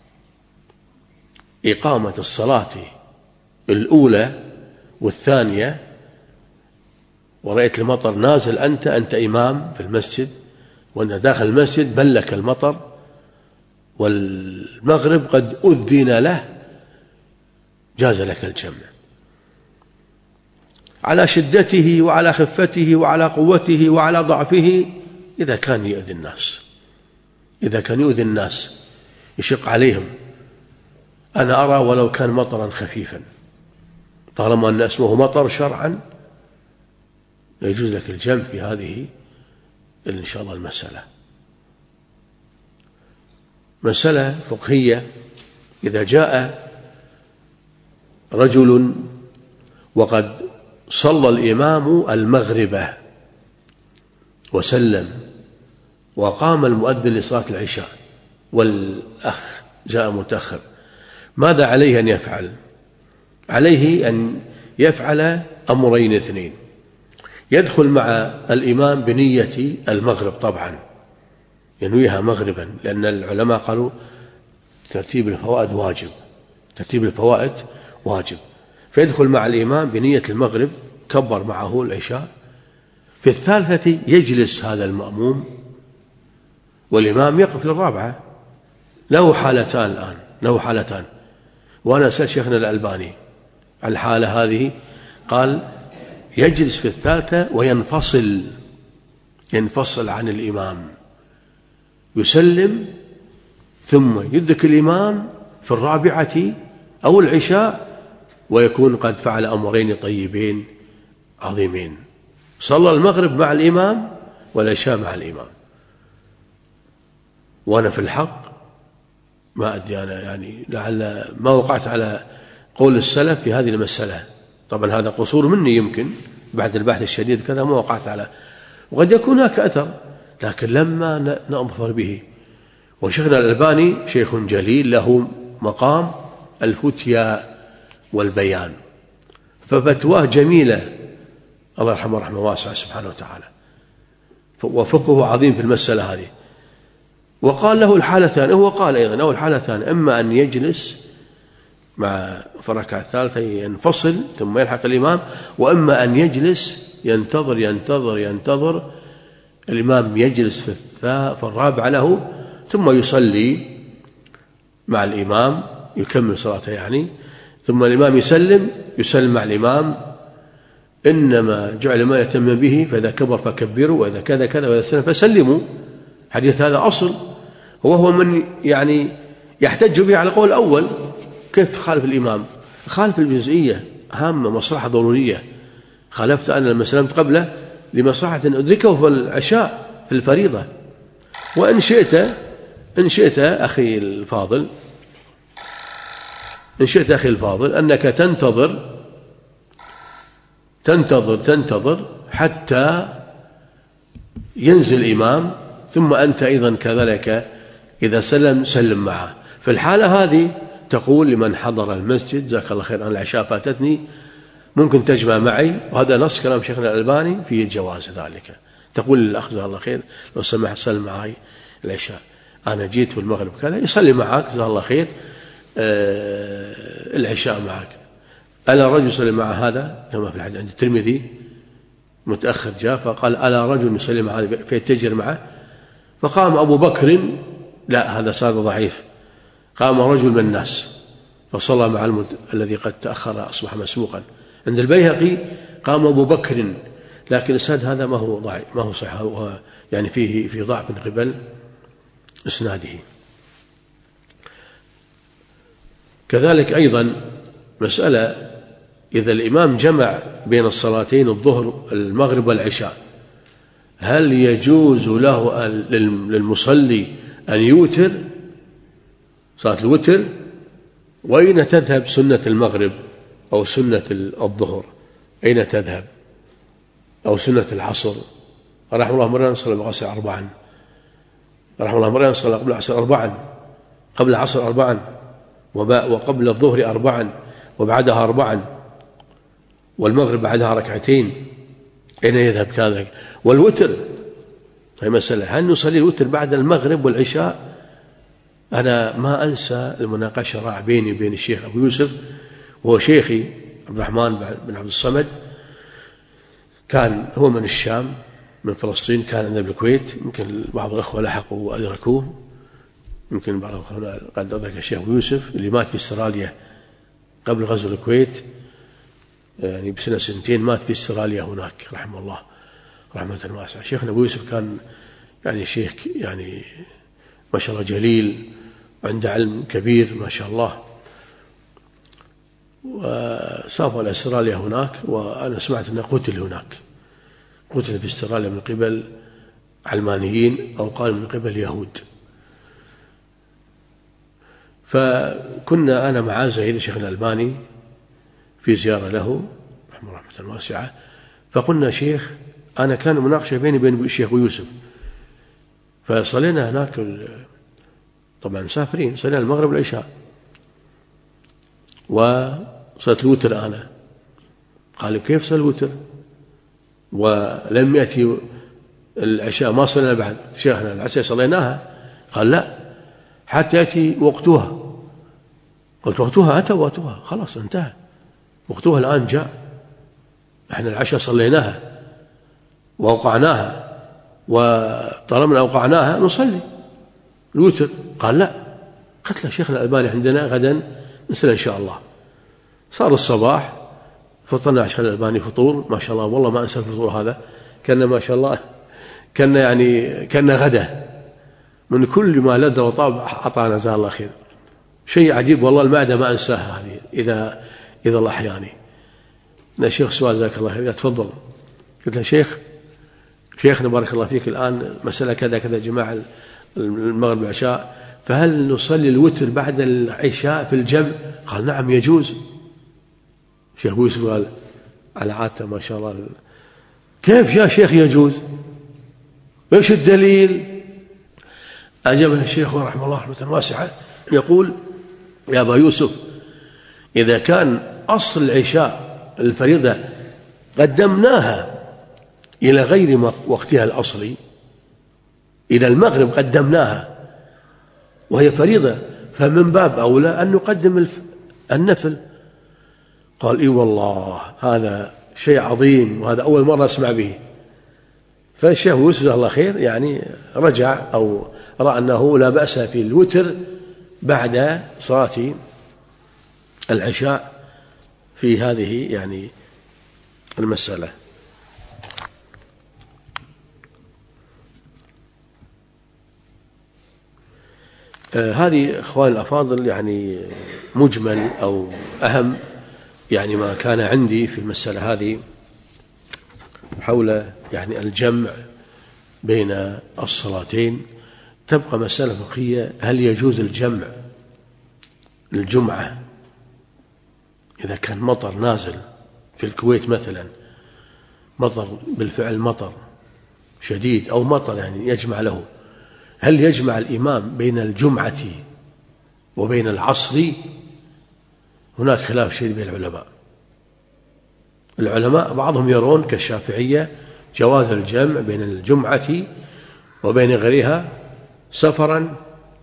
إقامة الصلاة الأولى والثانية ورأيت المطر نازل، أنت إمام في المسجد وأنت داخل المسجد بلك المطر والمغرب قد أذن له، جاز لك الجمع على شدته وعلى خفته وعلى قوته وعلى ضعفه. إذا كان يؤذي الناس يشق عليهم، أنا أرى ولو كان مطرا خفيفا طالما أن اسمه مطر شرعا يجوز لك الجمع في هذه إن شاء الله المسألة. مسألة فقهية: إذا جاء رجل وقد صلى الإمام المغرب وسلم وقام المؤذن لصلاة العشاء والأخ جاء متأخر، ماذا عليه أن يفعل؟ عليه أن يفعل أمرين اثنين: يدخل مع الإمام بنية المغرب، طبعا ينويها مغربا، لأن العلماء قالوا ترتيب الفوائد واجب، فيدخل مع الإمام بنية المغرب، كبر معه العشاء. في الثالثة يجلس هذا المأموم والإمام يقف للرابعة. له حالتان وأنا سأل شيخنا الألباني عن الحالة هذه، قال يجلس في الثالثة وينفصل عن الإمام، يسلم ثم يدرك الإمام في الرابعة أو العشاء، ويكون قد فعل أمرين طيبين عظيمين: صلى المغرب مع الإمام والعشاء مع الإمام. وأنا في الحق ما أدري، أنا يعني لعل ما وقعت على قول السلف في هذه المسألة، طبعا هذا قصور مني يمكن بعد البحث الشديد كذا، ما وقعت على، وقد يكون هناك أثر، لكن لما نظفر به. وشيخنا الألباني شيخ جليل له مقام الفتيا والبيان، ففتواه جميلة الله يرحمه رحمة واسعة سبحانه وتعالى، وفقه عظيم في المسألة هذه. وقال له الحالة الثانية، هو قال أيضا له الحالة الثانية: إما أن يجلس مع في الركعة الثالثة ينفصل ثم يلحق الإمام، وإما أن يجلس ينتظر الإمام يجلس في الرابعة له، ثم يصلي مع الإمام يكمل صلاته يعني، ثم الإمام يسلم مع الإمام. إنما جعل ما يتم به، فإذا كبر فكبروا، وإذا كذا كذا، وإذا سلم فسلموا. حديث هذا أصل، وهو من يعني يحتج به على قول الأول. كيف تخالف الإمام؟ خالف الجزئية هامة، مصلحة ضرورية، خالفت أنا لما سلمت قبله لمصلحة أدركه في العشاء في الفريضة. وإن شئت أخي الفاضل أنك تنتظر حتى ينزل الإمام، ثم أنت أيضا كذلك إذا سلم معه. في الحالة هذه تقول لمن حضر المسجد: جزاك الله خير، أنا العشاء فاتتني، ممكن تجمع معي. وهذا نص كلام شيخنا الألباني في جواز ذلك. تقول للأخ: جزاك الله خير، لو سمحت سلم معي العشاء، أنا جيت في المغرب كذا، يصلي معك جزاك الله خير العشاء معك. ألا رجل يصلي مع هذا؟ كما في الحديث عند الترمذي، متأخر جاء فقال: ألا رجل يصلي مع هذا فيتجر معه؟ فقام أبو بكر، لا هذا صار ضعيف، قام رجل من الناس فصلى مع الذي قد تأخر أصبح مسبوقا. عند البيهقي قام أبو بكر، لكن الإسناد هذا ما هو ضعيف، ما هو صحيح، يعني فيه ضعف من قبل إسناده. كذلك أيضا مسألة: إذا الإمام جمع بين الصلاتين الظهر المغرب والعشاء، هل يجوز له للمصلي أن يوتر صلاة الوتر؟ وأين تذهب سنة المغرب أو سنة الظهر؟ أين تذهب؟ أو سنة العصر؟ رحمه الله مرة صلى العصر 4، رحمه الله مرة صلى قبل العصر 4، قبل العصر 4، وقبل الظهر 4، وبعدها 4، والمغرب بعدها 2. أين يذهب كذلك؟ والوتر هي مسألة: هل نصلي الوتر بعد المغرب والعشاء؟ أنا ما أنسى المناقشة راح بيني وبين الشيخ أبو يوسف، وهو شيخي عبد الرحمن بن عبد الصمد، كان هو من الشام من فلسطين، كان عندنا بالكويت، يمكن بعض الأخوة لحقوا وأدركوه، يمكن بعض الأخوة قد أدرك الشيخ يوسف اللي مات في استراليا قبل غزو الكويت، يعني بسنة سنتين مات في استراليا هناك رحمه الله رحمة واسعة. شيخنا أبو يوسف كان يعني شيخ يعني ما شاء الله جليل، عنده علم كبير ما شاء الله، وسافر إلى استراليا هناك، وأنا سمعت أنه قتل هناك، قتل في استراليا من قبل علمانيين أو قال من قبل يهود. فكنا أنا مع زهير الشيخ الألباني في زيارة له رحمة واسعة، فقلنا شيخ، أنا كان مناقشة بيني وبين الشيخ أبو يوسف، فصلينا هناك طبعا مسافرين، صلينا المغرب والعشاء وصلت الوتر أنا. قال كيف صلى الوتر ولم يأتي العشاء؟ ما صلينا بعد شيخنا، العشاء صليناها. قال لا حتى يأتي وقتها. قلت وقتها أتى، وقتها خلاص انتهى، وقتها الآن جاء، احنا العشاء صليناها وأوقعناها، وطالما أوقعناها نصلي الوتر. قال لا. قلت له شيخنا الألباني عندنا غدا نصلي إن شاء الله. صار الصباح، فطرنا شيخنا الألباني فطور ما شاء الله، والله ما أنسى الفطور هذا، كان ما شاء الله كان غدا من كل ما لذ وطاب أعطانا جزاه الله خير. شيء عجيب والله، المعدة ما أنساها هذه إذا الله أحياني. أنا شيخ سؤال جزاك الله خير. تفضل. قلت له شيخنا بارك الله فيك، الآن مسألة كذا كذا جماعة المغرب والعشاء، فهل نصلي الوتر بعد العشاء في الجمع؟ قال نعم يجوز. شيخ أبو يوسف قال على عادته ما شاء الله، كيف يا شيخ يجوز؟ ايش الدليل؟ أجابه الشيخ رحمه الله رحمة واسعة يقول يا أبا يوسف، إذا كان أصل العشاء الفريضة قدمناها إلى غير وقتها الأصلي، إلى المغرب قدمناها وهي فريضة، فمن باب أولى أن نقدم النفل. قال إي والله هذا شيء عظيم، وهذا أول مرة أسمع به. فالشيخ يوسف الله خير يعني رجع أو رأى أنه لا بأس في الوتر بعد صلاة العشاء في هذه يعني المسألة. هذه إخوان الأفاضل يعني مجمل أو أهم يعني ما كان عندي في المسألة هذه حول يعني الجمع بين الصلاتين. تبقى مسألة فقهية، هل يجوز الجمع الجمعة إذا كان مطر نازل في الكويت مثلا، مطر بالفعل مطر شديد أو مطر يعني يجمع له، هل يجمع الإمام بين الجمعة وبين العصر؟ هناك خلاف شديد بين العلماء بعضهم يرون كالشافعية جواز الجمع بين الجمعة وبين غيرها سفرا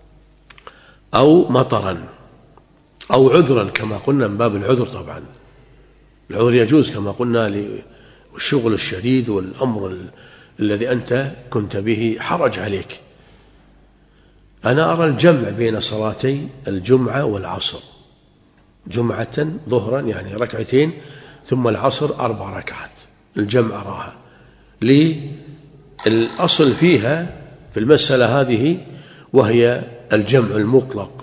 أو مطرا أو عذرا، كما قلنا من باب العذر. طبعا العذر يجوز كما قلنا للشغل الشديد والأمر الذي أنت كنت به حرج عليك. أنا أرى الجمع بين صلاتي الجمعة والعصر، جمعة ظهرا يعني ركعتين ثم العصر 4 ركعات، الجمع أراها للأصل فيها في المسألة هذه وهي الجمع المطلق.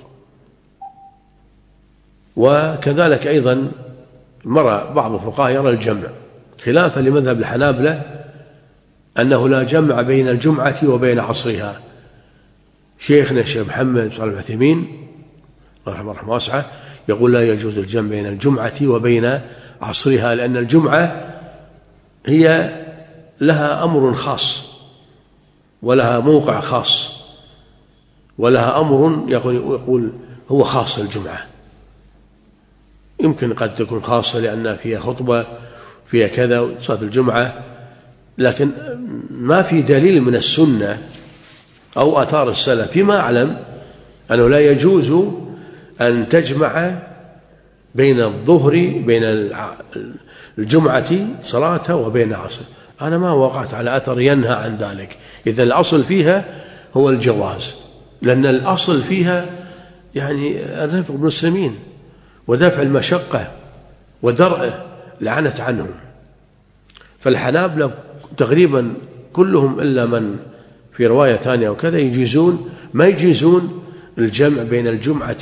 وكذلك أيضا مرى بعض الفقهاء يرى الجمع خلافا لمذهب الحنابلة أنه لا جمع بين الجمعة وبين عصرها. شيخنا الشيخ محمد صالح العثيمين رحمه الله واسعة يقول لا يجوز الجمع بين الجمعة وبين عصرها، لأن الجمعة هي لها أمر خاص ولها موقع خاص ولها أمر يقول هو خاص الجمعة. يمكن قد تكون خاصة لأن فيها خطبة فيها كذا صلاة الجمعة، لكن ما في دليل من السنة أو آثار السلف فيما أعلم أنه لا يجوز أن تجمع بين الظهر بين الجمعة صلاتها وبين العصر. أنا ما وقعت على أثر ينهى عن ذلك. إذا الأصل فيها هو الجواز، لأن الأصل فيها يعني الرفق بالمسلمين ودفع المشقة ودرء لعنة عنهم. فالحنابلة تقريبا كلهم إلا من في رواية ثانية وكذا يجيزون، ما يجيزون الجمع بين الجمعة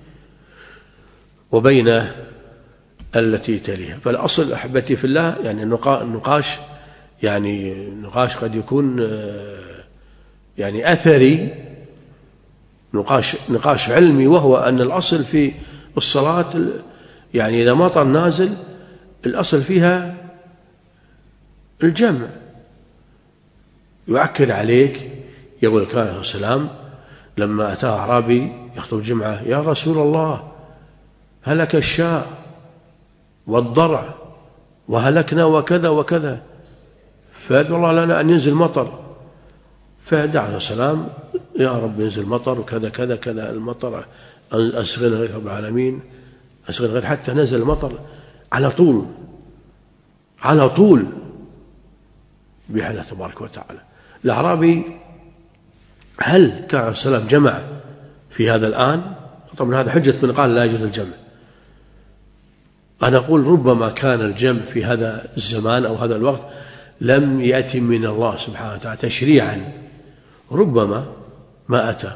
وبين التي تليها. فالأصل أحبتي في الله يعني النقاش قد يكون يعني أثري، نقاش علمي، وهو أن الأصل في الصلاة يعني إذا مطر نازل الأصل فيها الجمع. يؤكد عليك يقول كان عليه السلام لما أتاه أعرابي يخطب الجمعة: يا رسول الله هلك الشاء والضرع وهلكنا وكذا وكذا، فأدعو الله لنا أن ينزل مطر. فدعا عليه السلام: يا رب ينزل مطر وكذا كذا كذا، المطر أسغنا غير رب العالمين، أسغنا غير، حتى نزل المطر على طول بحول الله تبارك وتعالى. الأعرابي هل كان عليه السلام جمع في هذا الآن؟ طبعا هذا حجة من قال لا يجوز الجمع. أنا أقول ربما كان الجمع في هذا الزمان أو هذا الوقت لم يأتي من الله سبحانه وتعالى تشريعا، ربما ما أتى،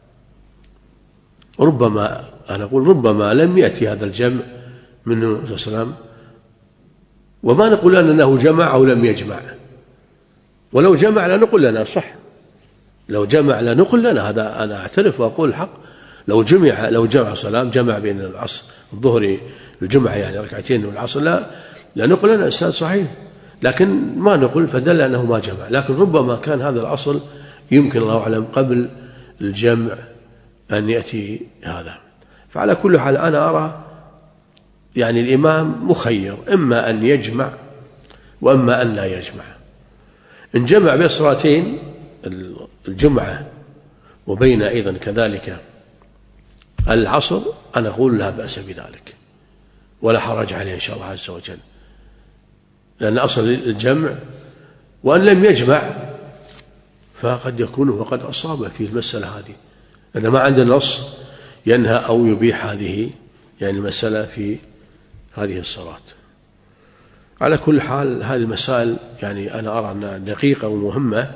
ربما أنا أقول ربما لم يأتي هذا الجمع منه صلى الله عليه وسلم، وما نقول أنه جمع أو لم يجمع. ولو جمع لا نقول لنا صح، لو جمع لا نقول لنا، هذا أنا أعترف وأقول الحق. لو جمع السلام جمع بين العصر الظهر الجمعة يعني ركعتين والعصر لا نقول لنا أستاذ صحيح، لكن ما نقول فدل أنه ما جمع. لكن ربما كان هذا الأصل يمكن الله أعلم قبل الجمع أن يأتي هذا. فعلى كل حال أنا أرى يعني الإمام مخير، إما أن يجمع وإما أن لا يجمع. إن جمع بين صلاتين الجمعة وبين أيضا كذلك العصر أنا أقول لا بأس بذلك ولا حرج عليه إن شاء الله عز وجل، لأن أصل الجمع. وأن لم يجمع فقد يكون وقد أصاب في المسألة هذه، لأن ما عندنا نص ينهى أو يبيح هذه يعني المسألة في هذه الصلاة. على كل حال هذه المسائل يعني أنا أرى أنها دقيقة ومهمة،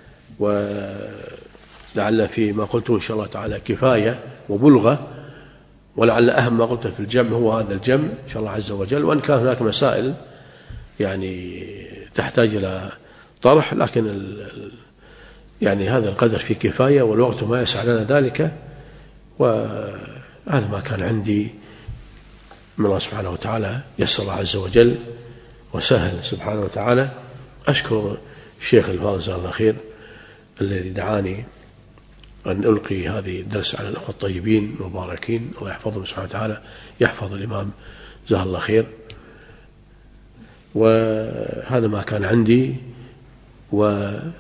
ولعل في ما قلته إن شاء الله تعالى كفاية وبلغة، ولعل أهم ما قلته في الجمع هو هذا الجمع إن شاء الله عز وجل. وأن كان هناك مسائل يعني تحتاج إلى طرح، لكن يعني هذا القدر في كفاية، والوقت ما يسع لنا ذلك. وهذا ما كان عندي من الله سبحانه وتعالى، يسر الله عز وجل وسهل سبحانه وتعالى. أشكر الشيخ الفاضل جزاه الله خير الذي دعاني أن ألقي هذه الدرس على الأخوة الطيبين المباركين، الله يحفظهم سبحانه وتعالى، يحفظ الإمام جزاه الله خير. وهذا ما كان عندي، والسلام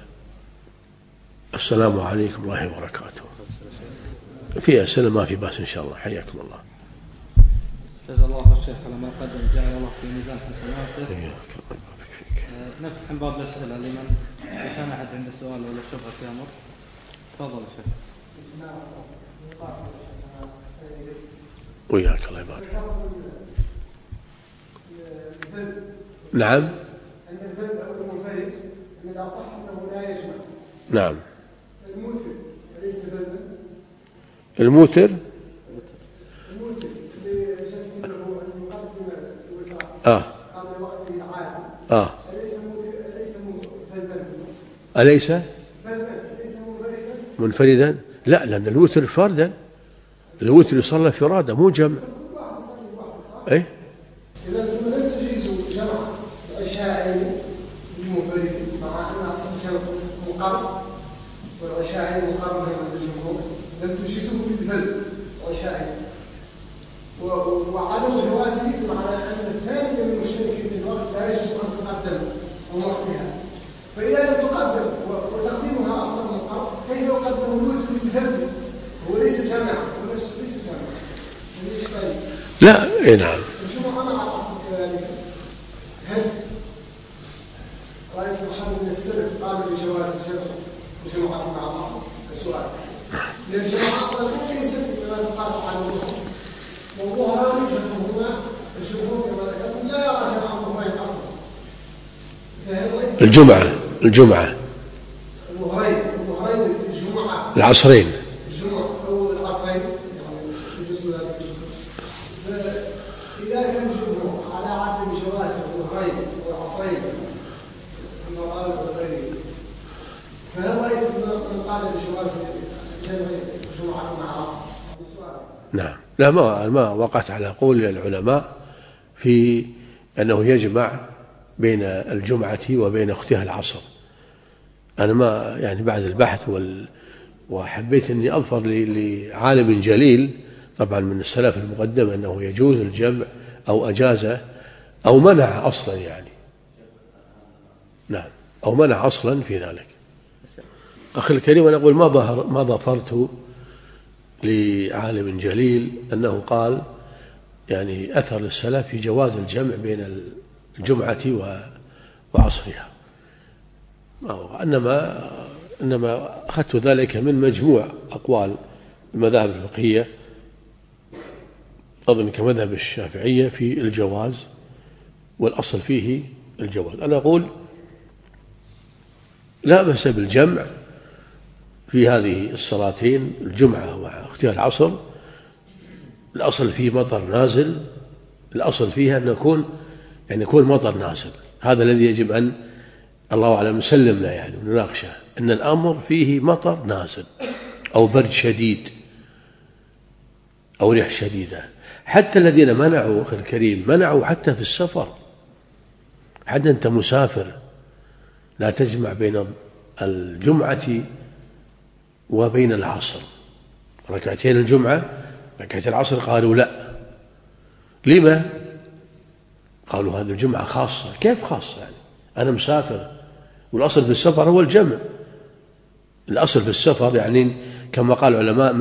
عليكم ورحمة الله وبركاته. في أسئلة ما في بأس إن شاء الله. حياكم الله. جزا الله الشيخ على ما قدم، جعل الله في ميزان حسناته. نفتح باب الأسئلة لمن كان أحد عنده سؤال ولا شبهة في أمر. تفضل يا شيخ. وياك الله يبارك. نعم. نعم. الموتر أليس منفردا؟ لا، لأن الوتر فردا، الوتر يصلى فرادى مو جمع. أي إذا لم تجيزوا جمع العشاءين بالمنفرد مع أن أصل الجمع مقرر والعشاءين مقرر عند الجمهور، لم تجيزوا بالفرد العشاءين، وعدم جوازه يدل على أن الثانية من مشتركة في الوقت لا يجوز أن تقدم عن وقتها. فإذا لم تقدم وتقديمها أصلا مقرر، كيف يقدم الوتر بالفرد؟ هو ليس جامعا، هو ليس جامعا. لا إيه نعم. الجمعة مع العصر كذلك. هل رأيت محمد بن السلف قال بجواز الجمعة مع العصر؟ كسؤال. لأن الجمعة أصلا ليست بما تقاس على الظهر. والظهران يجمعهما الجمهور كما ذكرت لا يرى جمع الظهرين أصلا. الجمعة الظهرين العصرين. الجمعة أو العصرين يعني يجوز ذلك. فإذا كان الجمهور على عدم جواز الظهرين والعصرين كما قال الغزالي، فهل رأيت من قال بجواز جمع الجمعة مع العصر؟ نعم. لا ما وقعت على قول العلماء في أنه يجمع بين الجمعة وبين أختها العصر. أنا ما يعني بعد البحث وحبيت أني أظفر لعالم جليل طبعا من السلف المقدم أنه يجوز الجمع أو أجازه أو منع أصلا يعني. نعم، أو منع أصلا في ذلك. أخي الكريم، أنا أقول ما ظفرت لعالم جليل أنه قال يعني أثر السلف في جواز الجمع بين الجمعة وعصرها، إنما أخذت ذلك من مجموع أقوال المذاهب الفقهية أظن كمذهب الشافعية في الجواز، والأصل فيه الجواز. أنا أقول لا بأس بالجمع في هذه الصلاتين، الجمعة مع أختها العصر. الأصل فيه مطر نازل، الأصل فيها أن يكون مطر نازل. هذا الذي يجب أن الله أعلم نسلم له يعني ونناقشه، أن الأمر فيه مطر نازل أو برد شديد أو ريح شديدة. حتى الذين منعوا أخي الكريم منعوا حتى في السفر. حتى أنت مسافر لا تجمع بين الجمعة وبين العصر، ركعتين الجمعة ركعتين العصر. قالوا لا. لما؟ قالوا هذه الجمعة خاصة. كيف خاصة يعني؟ أنا مسافر والأصل في السفر هو الجمع. الأصل في السفر يعني كما قال العلماء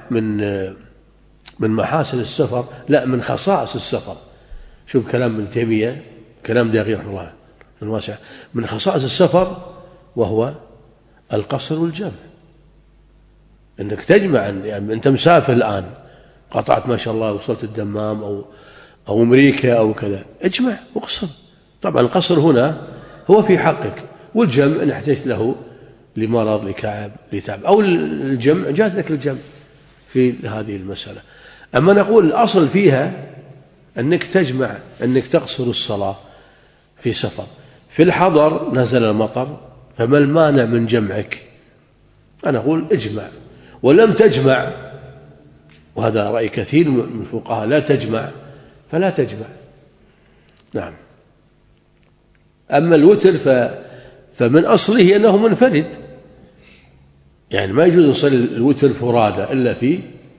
من محاسن السفر، لا من خصائص السفر. شوف كلام ابن تيمية، كلام دقيق رحمه الله الواسع. من خصائص السفر وهو القصر والجمع، انك تجمع. يعني انت مسافر الآن قطعت ما شاء الله وصلت الدمام أو أمريكا أو كذا، اجمع واقصر. طبعا القصر هنا هو في حقك، والجمع إن احتجت له لمرض لكعب لتعب أو الجمع جاز لك الجمع في هذه المسألة. أما نقول الأصل فيها أنك تجمع، أنك تقصر الصلاة في سفر. في الحضر نزل المطر، فما المانع من جمعك؟ أنا أقول اجمع. ولم تجمع، وهذا رأي كثير من الفقهاء، لا تجمع فلا تجمع. نعم. أما الوتر فمن أصله أنه منفرد، يعني ما يجوز نصلي الوتر فرادى إلا في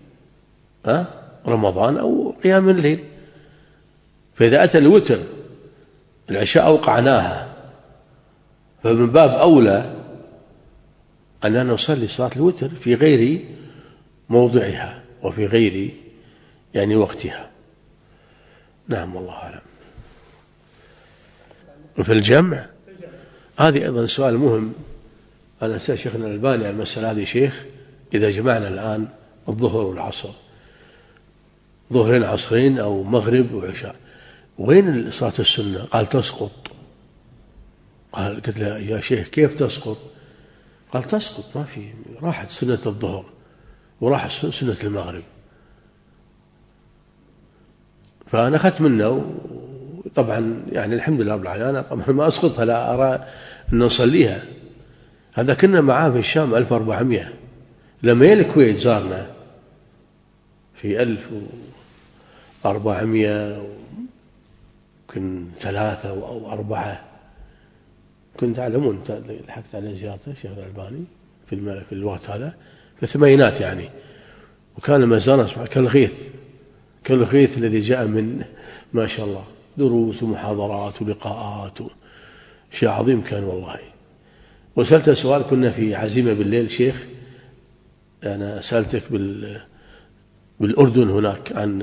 رمضان أو قيام الليل. فإذا أتى الوتر العشاء أوقعناها، فمن باب أولى أننا نصلي صلاة الوتر في غير موضعها وفي غير يعني وقتها. نعم والله أعلم. وفي الجمع هذه أيضا سؤال مهم. أنا أسأل شيخنا الألباني عن المسألة هذه. شيخ، إذا جمعنا الآن الظهر والعصر، ظهرين عصرين أو مغرب وعشاء، وين صلاة السنة؟ قال تسقط. قلت له يا شيخ كيف تسقط؟ قال تسقط، ما في، راحت سنة الظهر وراحت سنة المغرب. فأنا أخذت منه، طبعا يعني الحمد لله رب العالمين، طبعا ما أسقطها، لا أرى أن نصليها. هذا كنا معاه في الشام 1400 لما يجي الكويت زارنا في 1400 كن 3 أو 4. كنت تعلمون لحقت على زيارته الشيخ الألباني في الوقت هذا في الثمانينات يعني. وكان لما زارنا كالغيث الذي جاء من ما شاء الله دروس ومحاضرات ولقاءات شيء عظيم كان والله. وسألته سؤال، كنا في عزيمة بالليل، شيخ أنا سألتك بالأردن هناك عن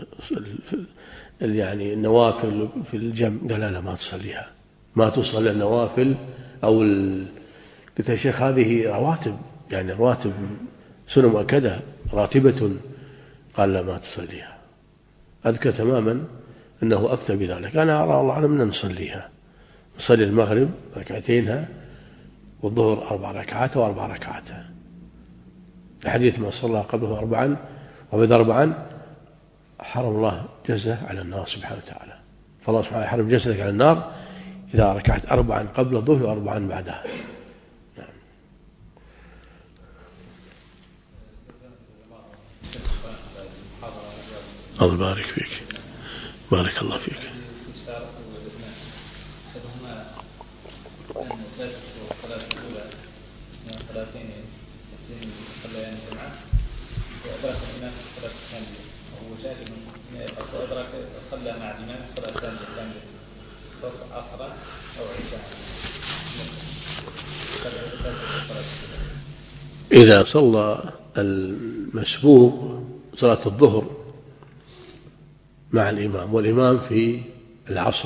يعني النوافل في الجمع، قال لا ما تصليها، ما تصلي النوافل أو قلت يا شيخ هذه رواتب، يعني رواتب سنة مؤكدة راتبة، قال لا ما تصليها. أذكر تماما أنه أفتى بذلك. أنا أرى الله أعلم أن نصليها، نصلي المغرب ركعتينها والظهر 4 ركعات و4 ركعات، الحديث ما صلى قبله 4 وبعد 4 حرم الله جزه على النار سبحانه وتعالى. فالله سبحانه يحرم جسدك على النار إذا ركعت 4 قبل الظهر و4 بعدها. نعم. الله يبارك فيك، بارك الله فيك. الصلاة الأولى من الصلاتين التي يصليان الجمعة وأدرك الإمام في الصلاة الثانية، وهو شاهد وأدرك صلى مع الإمام الصلاة الثانية كاملة عصرا أو عشاء. إذا صلى المسبوق صلاة الظهر مع الإمام والإمام في العصر،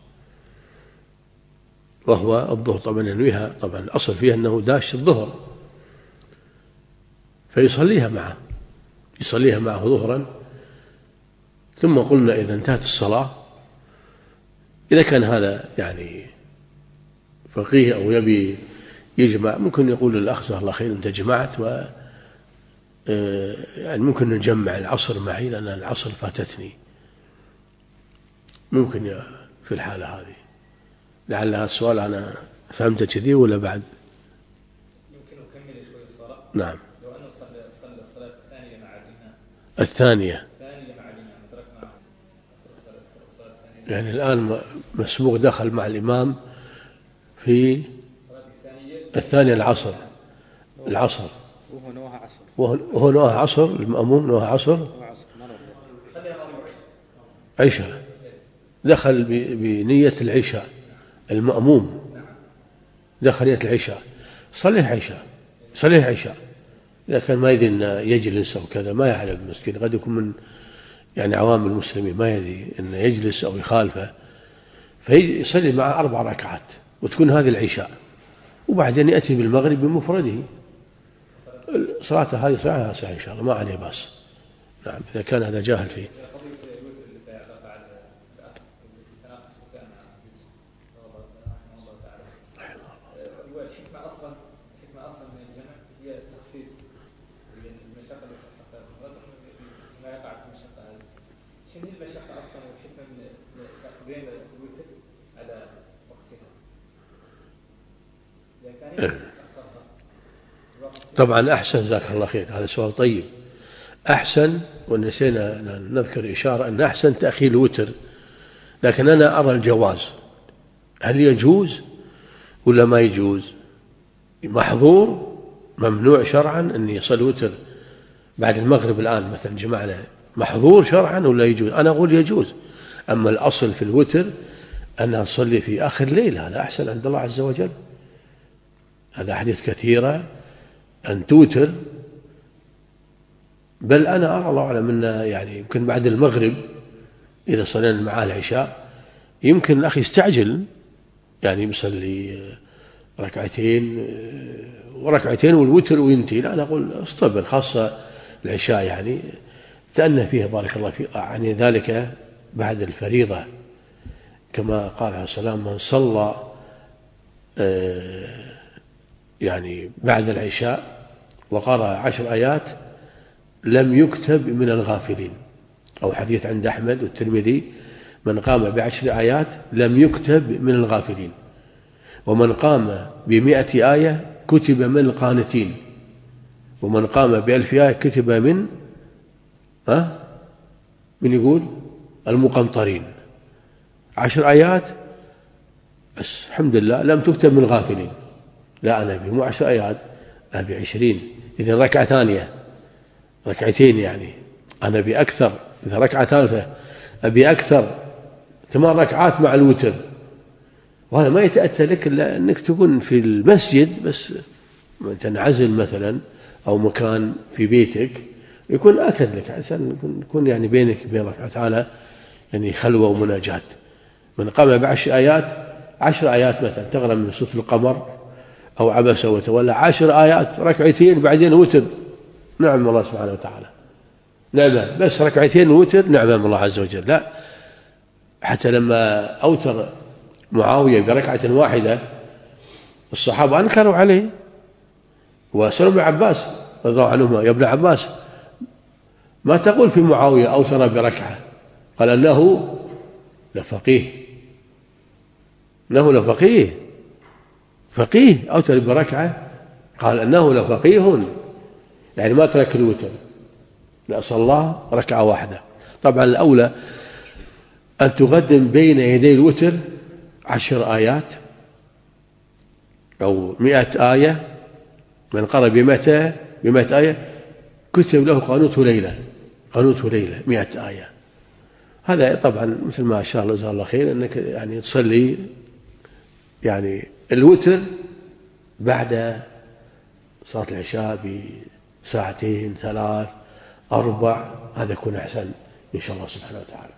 وهو الظهر طبعا ينويها، طبعا الأصل فيها أنه داش الظهر، فيصليها معه، يصليها معه ظهرا. ثم قلنا إذا انتهت الصلاة، إذا كان هذا يعني فقيه أو يبي يجمع، ممكن يقول للأخ جزاه الله خير أنت جمعت، و يعني ممكن نجمع العصر معي لأن العصر فاتتني، ممكن في الحالة هذه. لعل هذا السؤال أنا فهمت كذي ولا بعد؟ يمكن أكمل شوي الصلاة. نعم. لو أنه صلى الصلاة الثانية مع الإمام. الثانية مع الإمام أدركنا الصلاة الثانية. يعني الآن مسبوق دخل مع الإمام في الثانية العصر، وهو نواها عصر، المأموم نواها عصر عشاء، دخل بنية العشاء، المأموم دخل نية العشاء، صليه عشاء. إذا كان ما يدري أن يجلس أو كذا، ما يعلم المسكين، قد يكون من يعني عوام المسلمين ما يدري أن يجلس أو يخالفه، فيصلي مع 4 ركعات وتكون هذه العشاء، وبعدين يأتي بالمغرب بمفرده. صلاته هذه صحيحة إن شاء الله، ما عليه بأس. نعم، إذا كان هذا جاهل فيه. الحكمة أصلا من الجمع هي التخفيف، المشقة ما يقع في المشقة هذه. شنو هي المشقة أصلا والحكمة من تقديم الوتر على وقتها؟ إذا كان طبعا أحسن، جزاك الله خير، هذا سؤال طيب. أحسن، ونسينا نذكر إشارة أن أحسن تأخير الوتر، لكن أنا أرى الجواز. هل يجوز ولا ما يجوز؟ محظور ممنوع شرعا أن يصلي وتر بعد المغرب الآن مثلا جمعنا، محظور شرعا ولا يجوز؟ أنا أقول يجوز. أما الأصل في الوتر أن أصلي في آخر الليل، هذا أحسن عند الله عز وجل. هذا حديث كثيرة أن توتر، بل أنا أرى الله أعلم أن يعني يمكن بعد المغرب إذا صلينا معاه العشاء يمكن الأخ يستعجل، يعني يصلي ركعتين والوتر وينتهي. لا، أنا أقول اصطبر، خاصة العشاء يعني تأنى فيها بارك الله فيك، يعني ذلك بعد الفريضة، كما قال عليه السلام من صلى يعني بعد العشاء وقرأ 10 آيات لم يكتب من الغافلين، أو حديث عند أحمد والترمذي من قام ب10 آيات لم يكتب من الغافلين، ومن قام ب100 آية كتب من القانتين، ومن قام ب1000 آية كتب من يقول المقنطرين. 10 آيات بس الحمد لله لم تكتب من الغافلين. لا، أنا مو 10 آيات، أنا ب20. إذا ركعة ثانية، ركعتين يعني أنا بأكثر. إذا ركعة ثالثة أبي أكثر، 8 ركعات مع الوتر. وهذا ما يتأتى لك إلا أنك تكون في المسجد بس، تنعزل مثلا أو مكان في بيتك يكون أكد لك عشان يكون يعني بينك وبين الله سبحانه وتعالى يعني خلوة ومناجاة. من قام ب10 آيات 10 آيات مثلا تقرأ من سورة القمر أو عبس وتولى 10 آيات ركعتين بعدين وتر، نعم الله سبحانه وتعالى، نعمة بس ركعتين وتر، نعمة من الله عز وجل. لا، حتى لما أوتر معاوية بركعة واحدة الصحابة أنكروا عليه، وسألوا ابن عباس رضي الله عنهما: يا ابن عباس ما تقول في معاوية أوتر بركعة؟ قال: أنه لفقيه، إنه لفقيه، فقيه أوتر بركعة. قال: أنه لفقيه، يعني ما ترك الوتر، لا صلى ركعة واحدة. طبعا الأولى أن تقدم بين يدي الوتر 10 آيات أو 100 آية. من قرأ ب100 آية كتب له قانوت ليلة 100 آية. هذا طبعا مثل ما شاء الله جزاه الله خير أنك يعني تصلي يعني الوتر بعد صلاة العشاء بساعتين 3 4، هذا يكون أحسن إن شاء الله سبحانه وتعالى.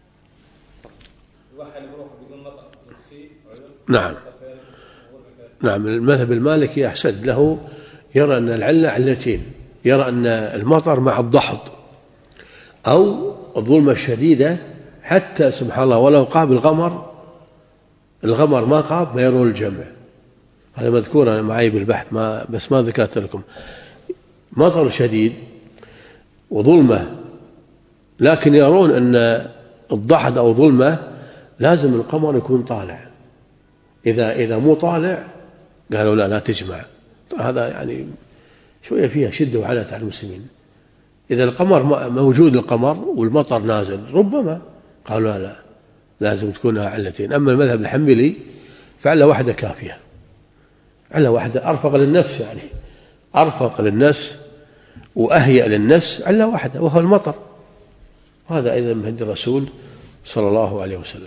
نعم المذهب المالكي أحسن له، يرى أن العلة علتين: يرى أن المطر مع الضحض أو الظلمة الشديدة، حتى سبحان الله ولو قاب الغمر ما قاب ما يرون الجمع. هذا مذكور أنا معي بالبحث بس ما ذكرت لكم. مطر شديد وظلمة، لكن يرون أن الضحض أو ظلمة لازم القمر يكون طالع، إذا مو طالع قالوا لا تجمع. هذا يعني شوية فيها شدة وعنت على المسلمين. إذا القمر موجود القمر والمطر نازل ربما قالوا لا لازم تكونها علتين. أما المذهب الحنبلي فعلة واحدة كافية، علة واحدة أرفق للنفس، يعني أرفق للنفس وأهيأ للنفس، علة واحدة وهو المطر. هذا أيضا من هدي الرسول صلى الله عليه وسلم.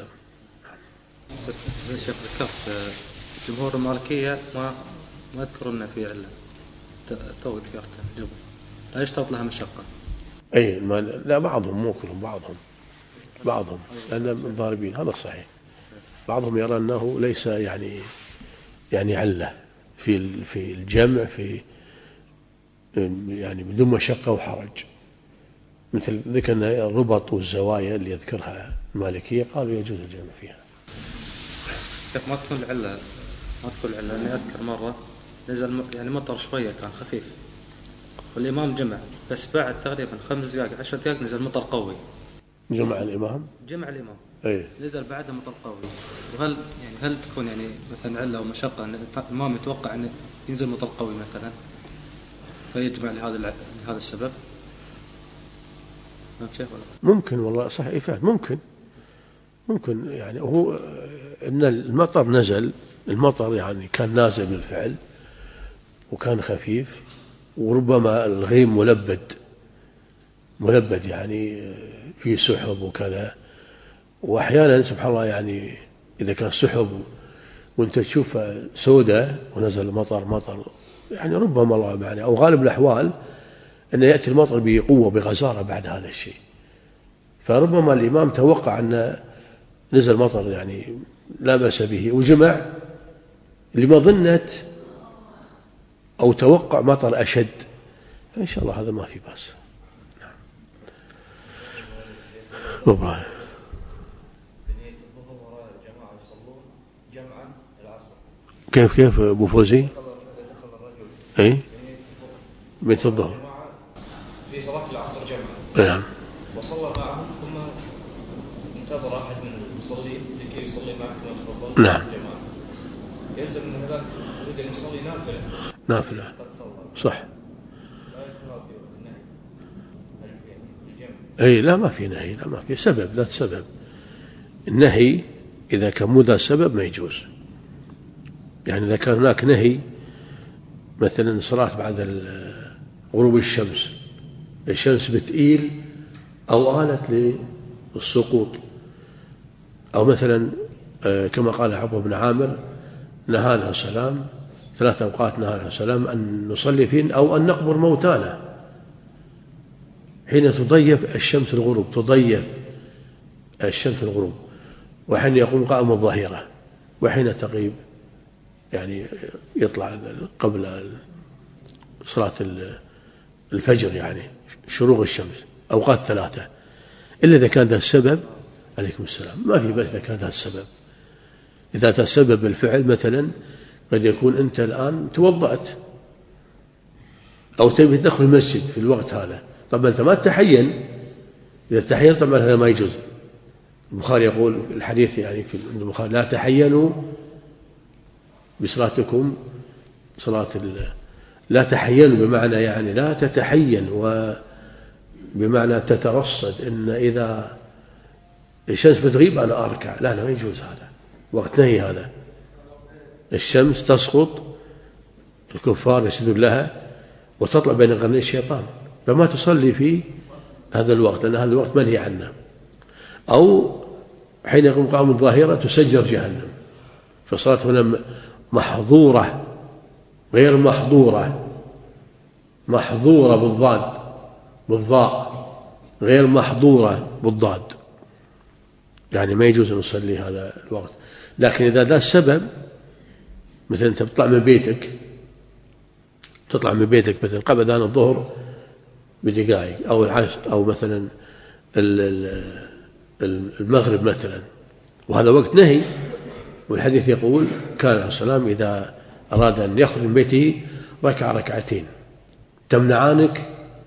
شيخ ذكرت جمهور المالكية ما يذكرون في علة، تو ذكرت لا يشترط لها مشقة. أي لا، بعضهم مو كلهم، بعضهم لأن ضاربين، هذا صحيح. بعضهم يرى أنه ليس يعني علة في الجمع في يعني بدون مشقة وحرج، مثل ذكرنا الربط والزوايا اللي يذكرها المالكية قالوا يجوز الجمع فيها. ما تكون العلة لأني أذكر مرة نزل يعني مطر شوية كان خفيف والإمام جمع، بس بعد تقريبا 5 دقائق 10 دقائق نزل مطر قوي. جمع الإمام أي. نزل بعده مطر قوي. وهل هل تكون يعني مثلا علة ومشقة أن الإمام يتوقع أن ينزل مطر قوي مثلا فيجمع لهذا السبب؟ ممكن والله صح إفاد، ممكن يعني هو إن المطر يعني كان نازل بالفعل وكان خفيف، وربما الغيم ملبد يعني في سحب وكذا. وأحيانا سبحان الله يعني إذا كان سحب وانت تشوف سودة ونزل مطر يعني ربما الله يعني أو غالب الأحوال أن يأتي المطر بقوة بغزارة بعد هذا الشيء، فربما الإمام توقع أن نزل مطر يعني لا بأس به وجمع لمظنة أو توقع مطر أشد، فإن شاء الله هذا ما في بأس. نعم. كيف أبو فوزي؟ أي بيت الظهر في صلاة العصر جمع. نعم. وصلى معهم ثم انتظر أحد من المصلين لكي يصلي معه كما تفضل. نعم. يلزم من هذا يريد أن يصلي نافلة. صح. أي لا ما في نهي، لا ما في سبب، ذات سبب. النهي إذا كان مو ذا سبب ما يجوز. يعني إذا كان هناك نهي مثلا صلاة بعد غروب الشمس بتئيل أو آلت للسقوط، أو مثلا كما قال عقبة بن عامر نهانا السلام 3 أوقات نهانا السلام أن نصلي فين أو أن نقبر موتانا، حين تضيف الشمس الغروب، تضيف الشمس الغروب، وحين يقوم قائم الظهيرة، وحين تغيب يعني يطلع قبل صلاة الفجر يعني شروق الشمس، أوقات 3. إلا إذا كان ذا السبب، عليكم السلام، ما في بس إذا كان ذا السبب. إذا تسبب الفعل مثلا قد يكون أنت الآن توضأت أو تبي تدخل المسجد في الوقت هذا، طبعا أنت ما تتحين، إذا تحين طبعا هذا ما يجوز. البخاري يقول الحديث يعني في البخاري: لا تحينوا بصلاتكم صلاة لا تحينوا بمعنى يعني لا تتحين، وبمعنى تترصد إن إذا الشمس بتغيب أنا أركع. لا ما يجوز، هذا وقت نهي. هذا الشمس تسقط، الكفار يسجدون لها وتطلع بين قرني الشيطان، فما تصلي في هذا الوقت لأن هذا الوقت منهي عنه. أو حين يقوم قائم الظاهرة تسجر جهنم، فصارت هنا محظورة غير محظورة، محظورة بالضاء غير محظورة بالضاد، يعني ما يجوز أن نصلي هذا الوقت. لكن إذا ذا السبب، مثلا أنت تطلع من بيتك مثلا قبل أذان الظهر بدقائق أو العصر أو مثلا المغرب مثلا، وهذا وقت نهي. والحديث يقول كان عليه الصلاة والسلام إذا أراد أن يخرج من بيته ركع ركعتين تمنعانك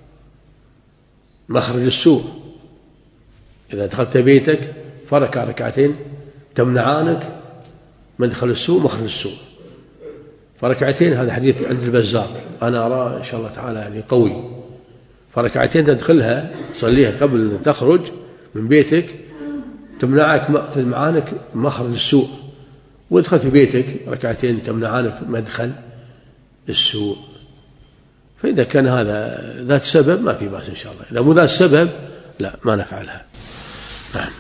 مخرج السوء. إذا دخلت بيتك فركع ركعتين تمنعانك مدخل السوء مخرج السوء، فركعتين. هذا حديث عند البزار، أنا أرى إن شاء الله تعالى يعني قوي. فركعتين تدخلها تصليها قبل أن تخرج من بيتك تمنعانك مخرج السوء، وادخل في بيتك ركعتين تمنعانك مدخل السوء. فإذا كان هذا ذات سبب ما في بأس إن شاء الله، إذا مو ذات سبب لا ما نفعلها. نعم.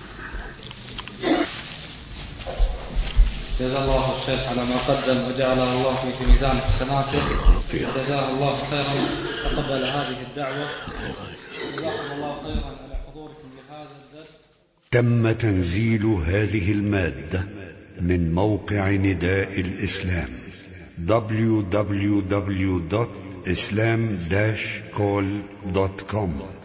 جزا الله الشيخ على ما قدم وجعله الله في ميزان حسناته، وجزاه الله خيرا، تقبل هذه الدعوة، جزاكم الله خيرا على حضوركم لهذا الدرس. تم تنزيل هذه المادة من موقع نداء الإسلام www.islam-call.com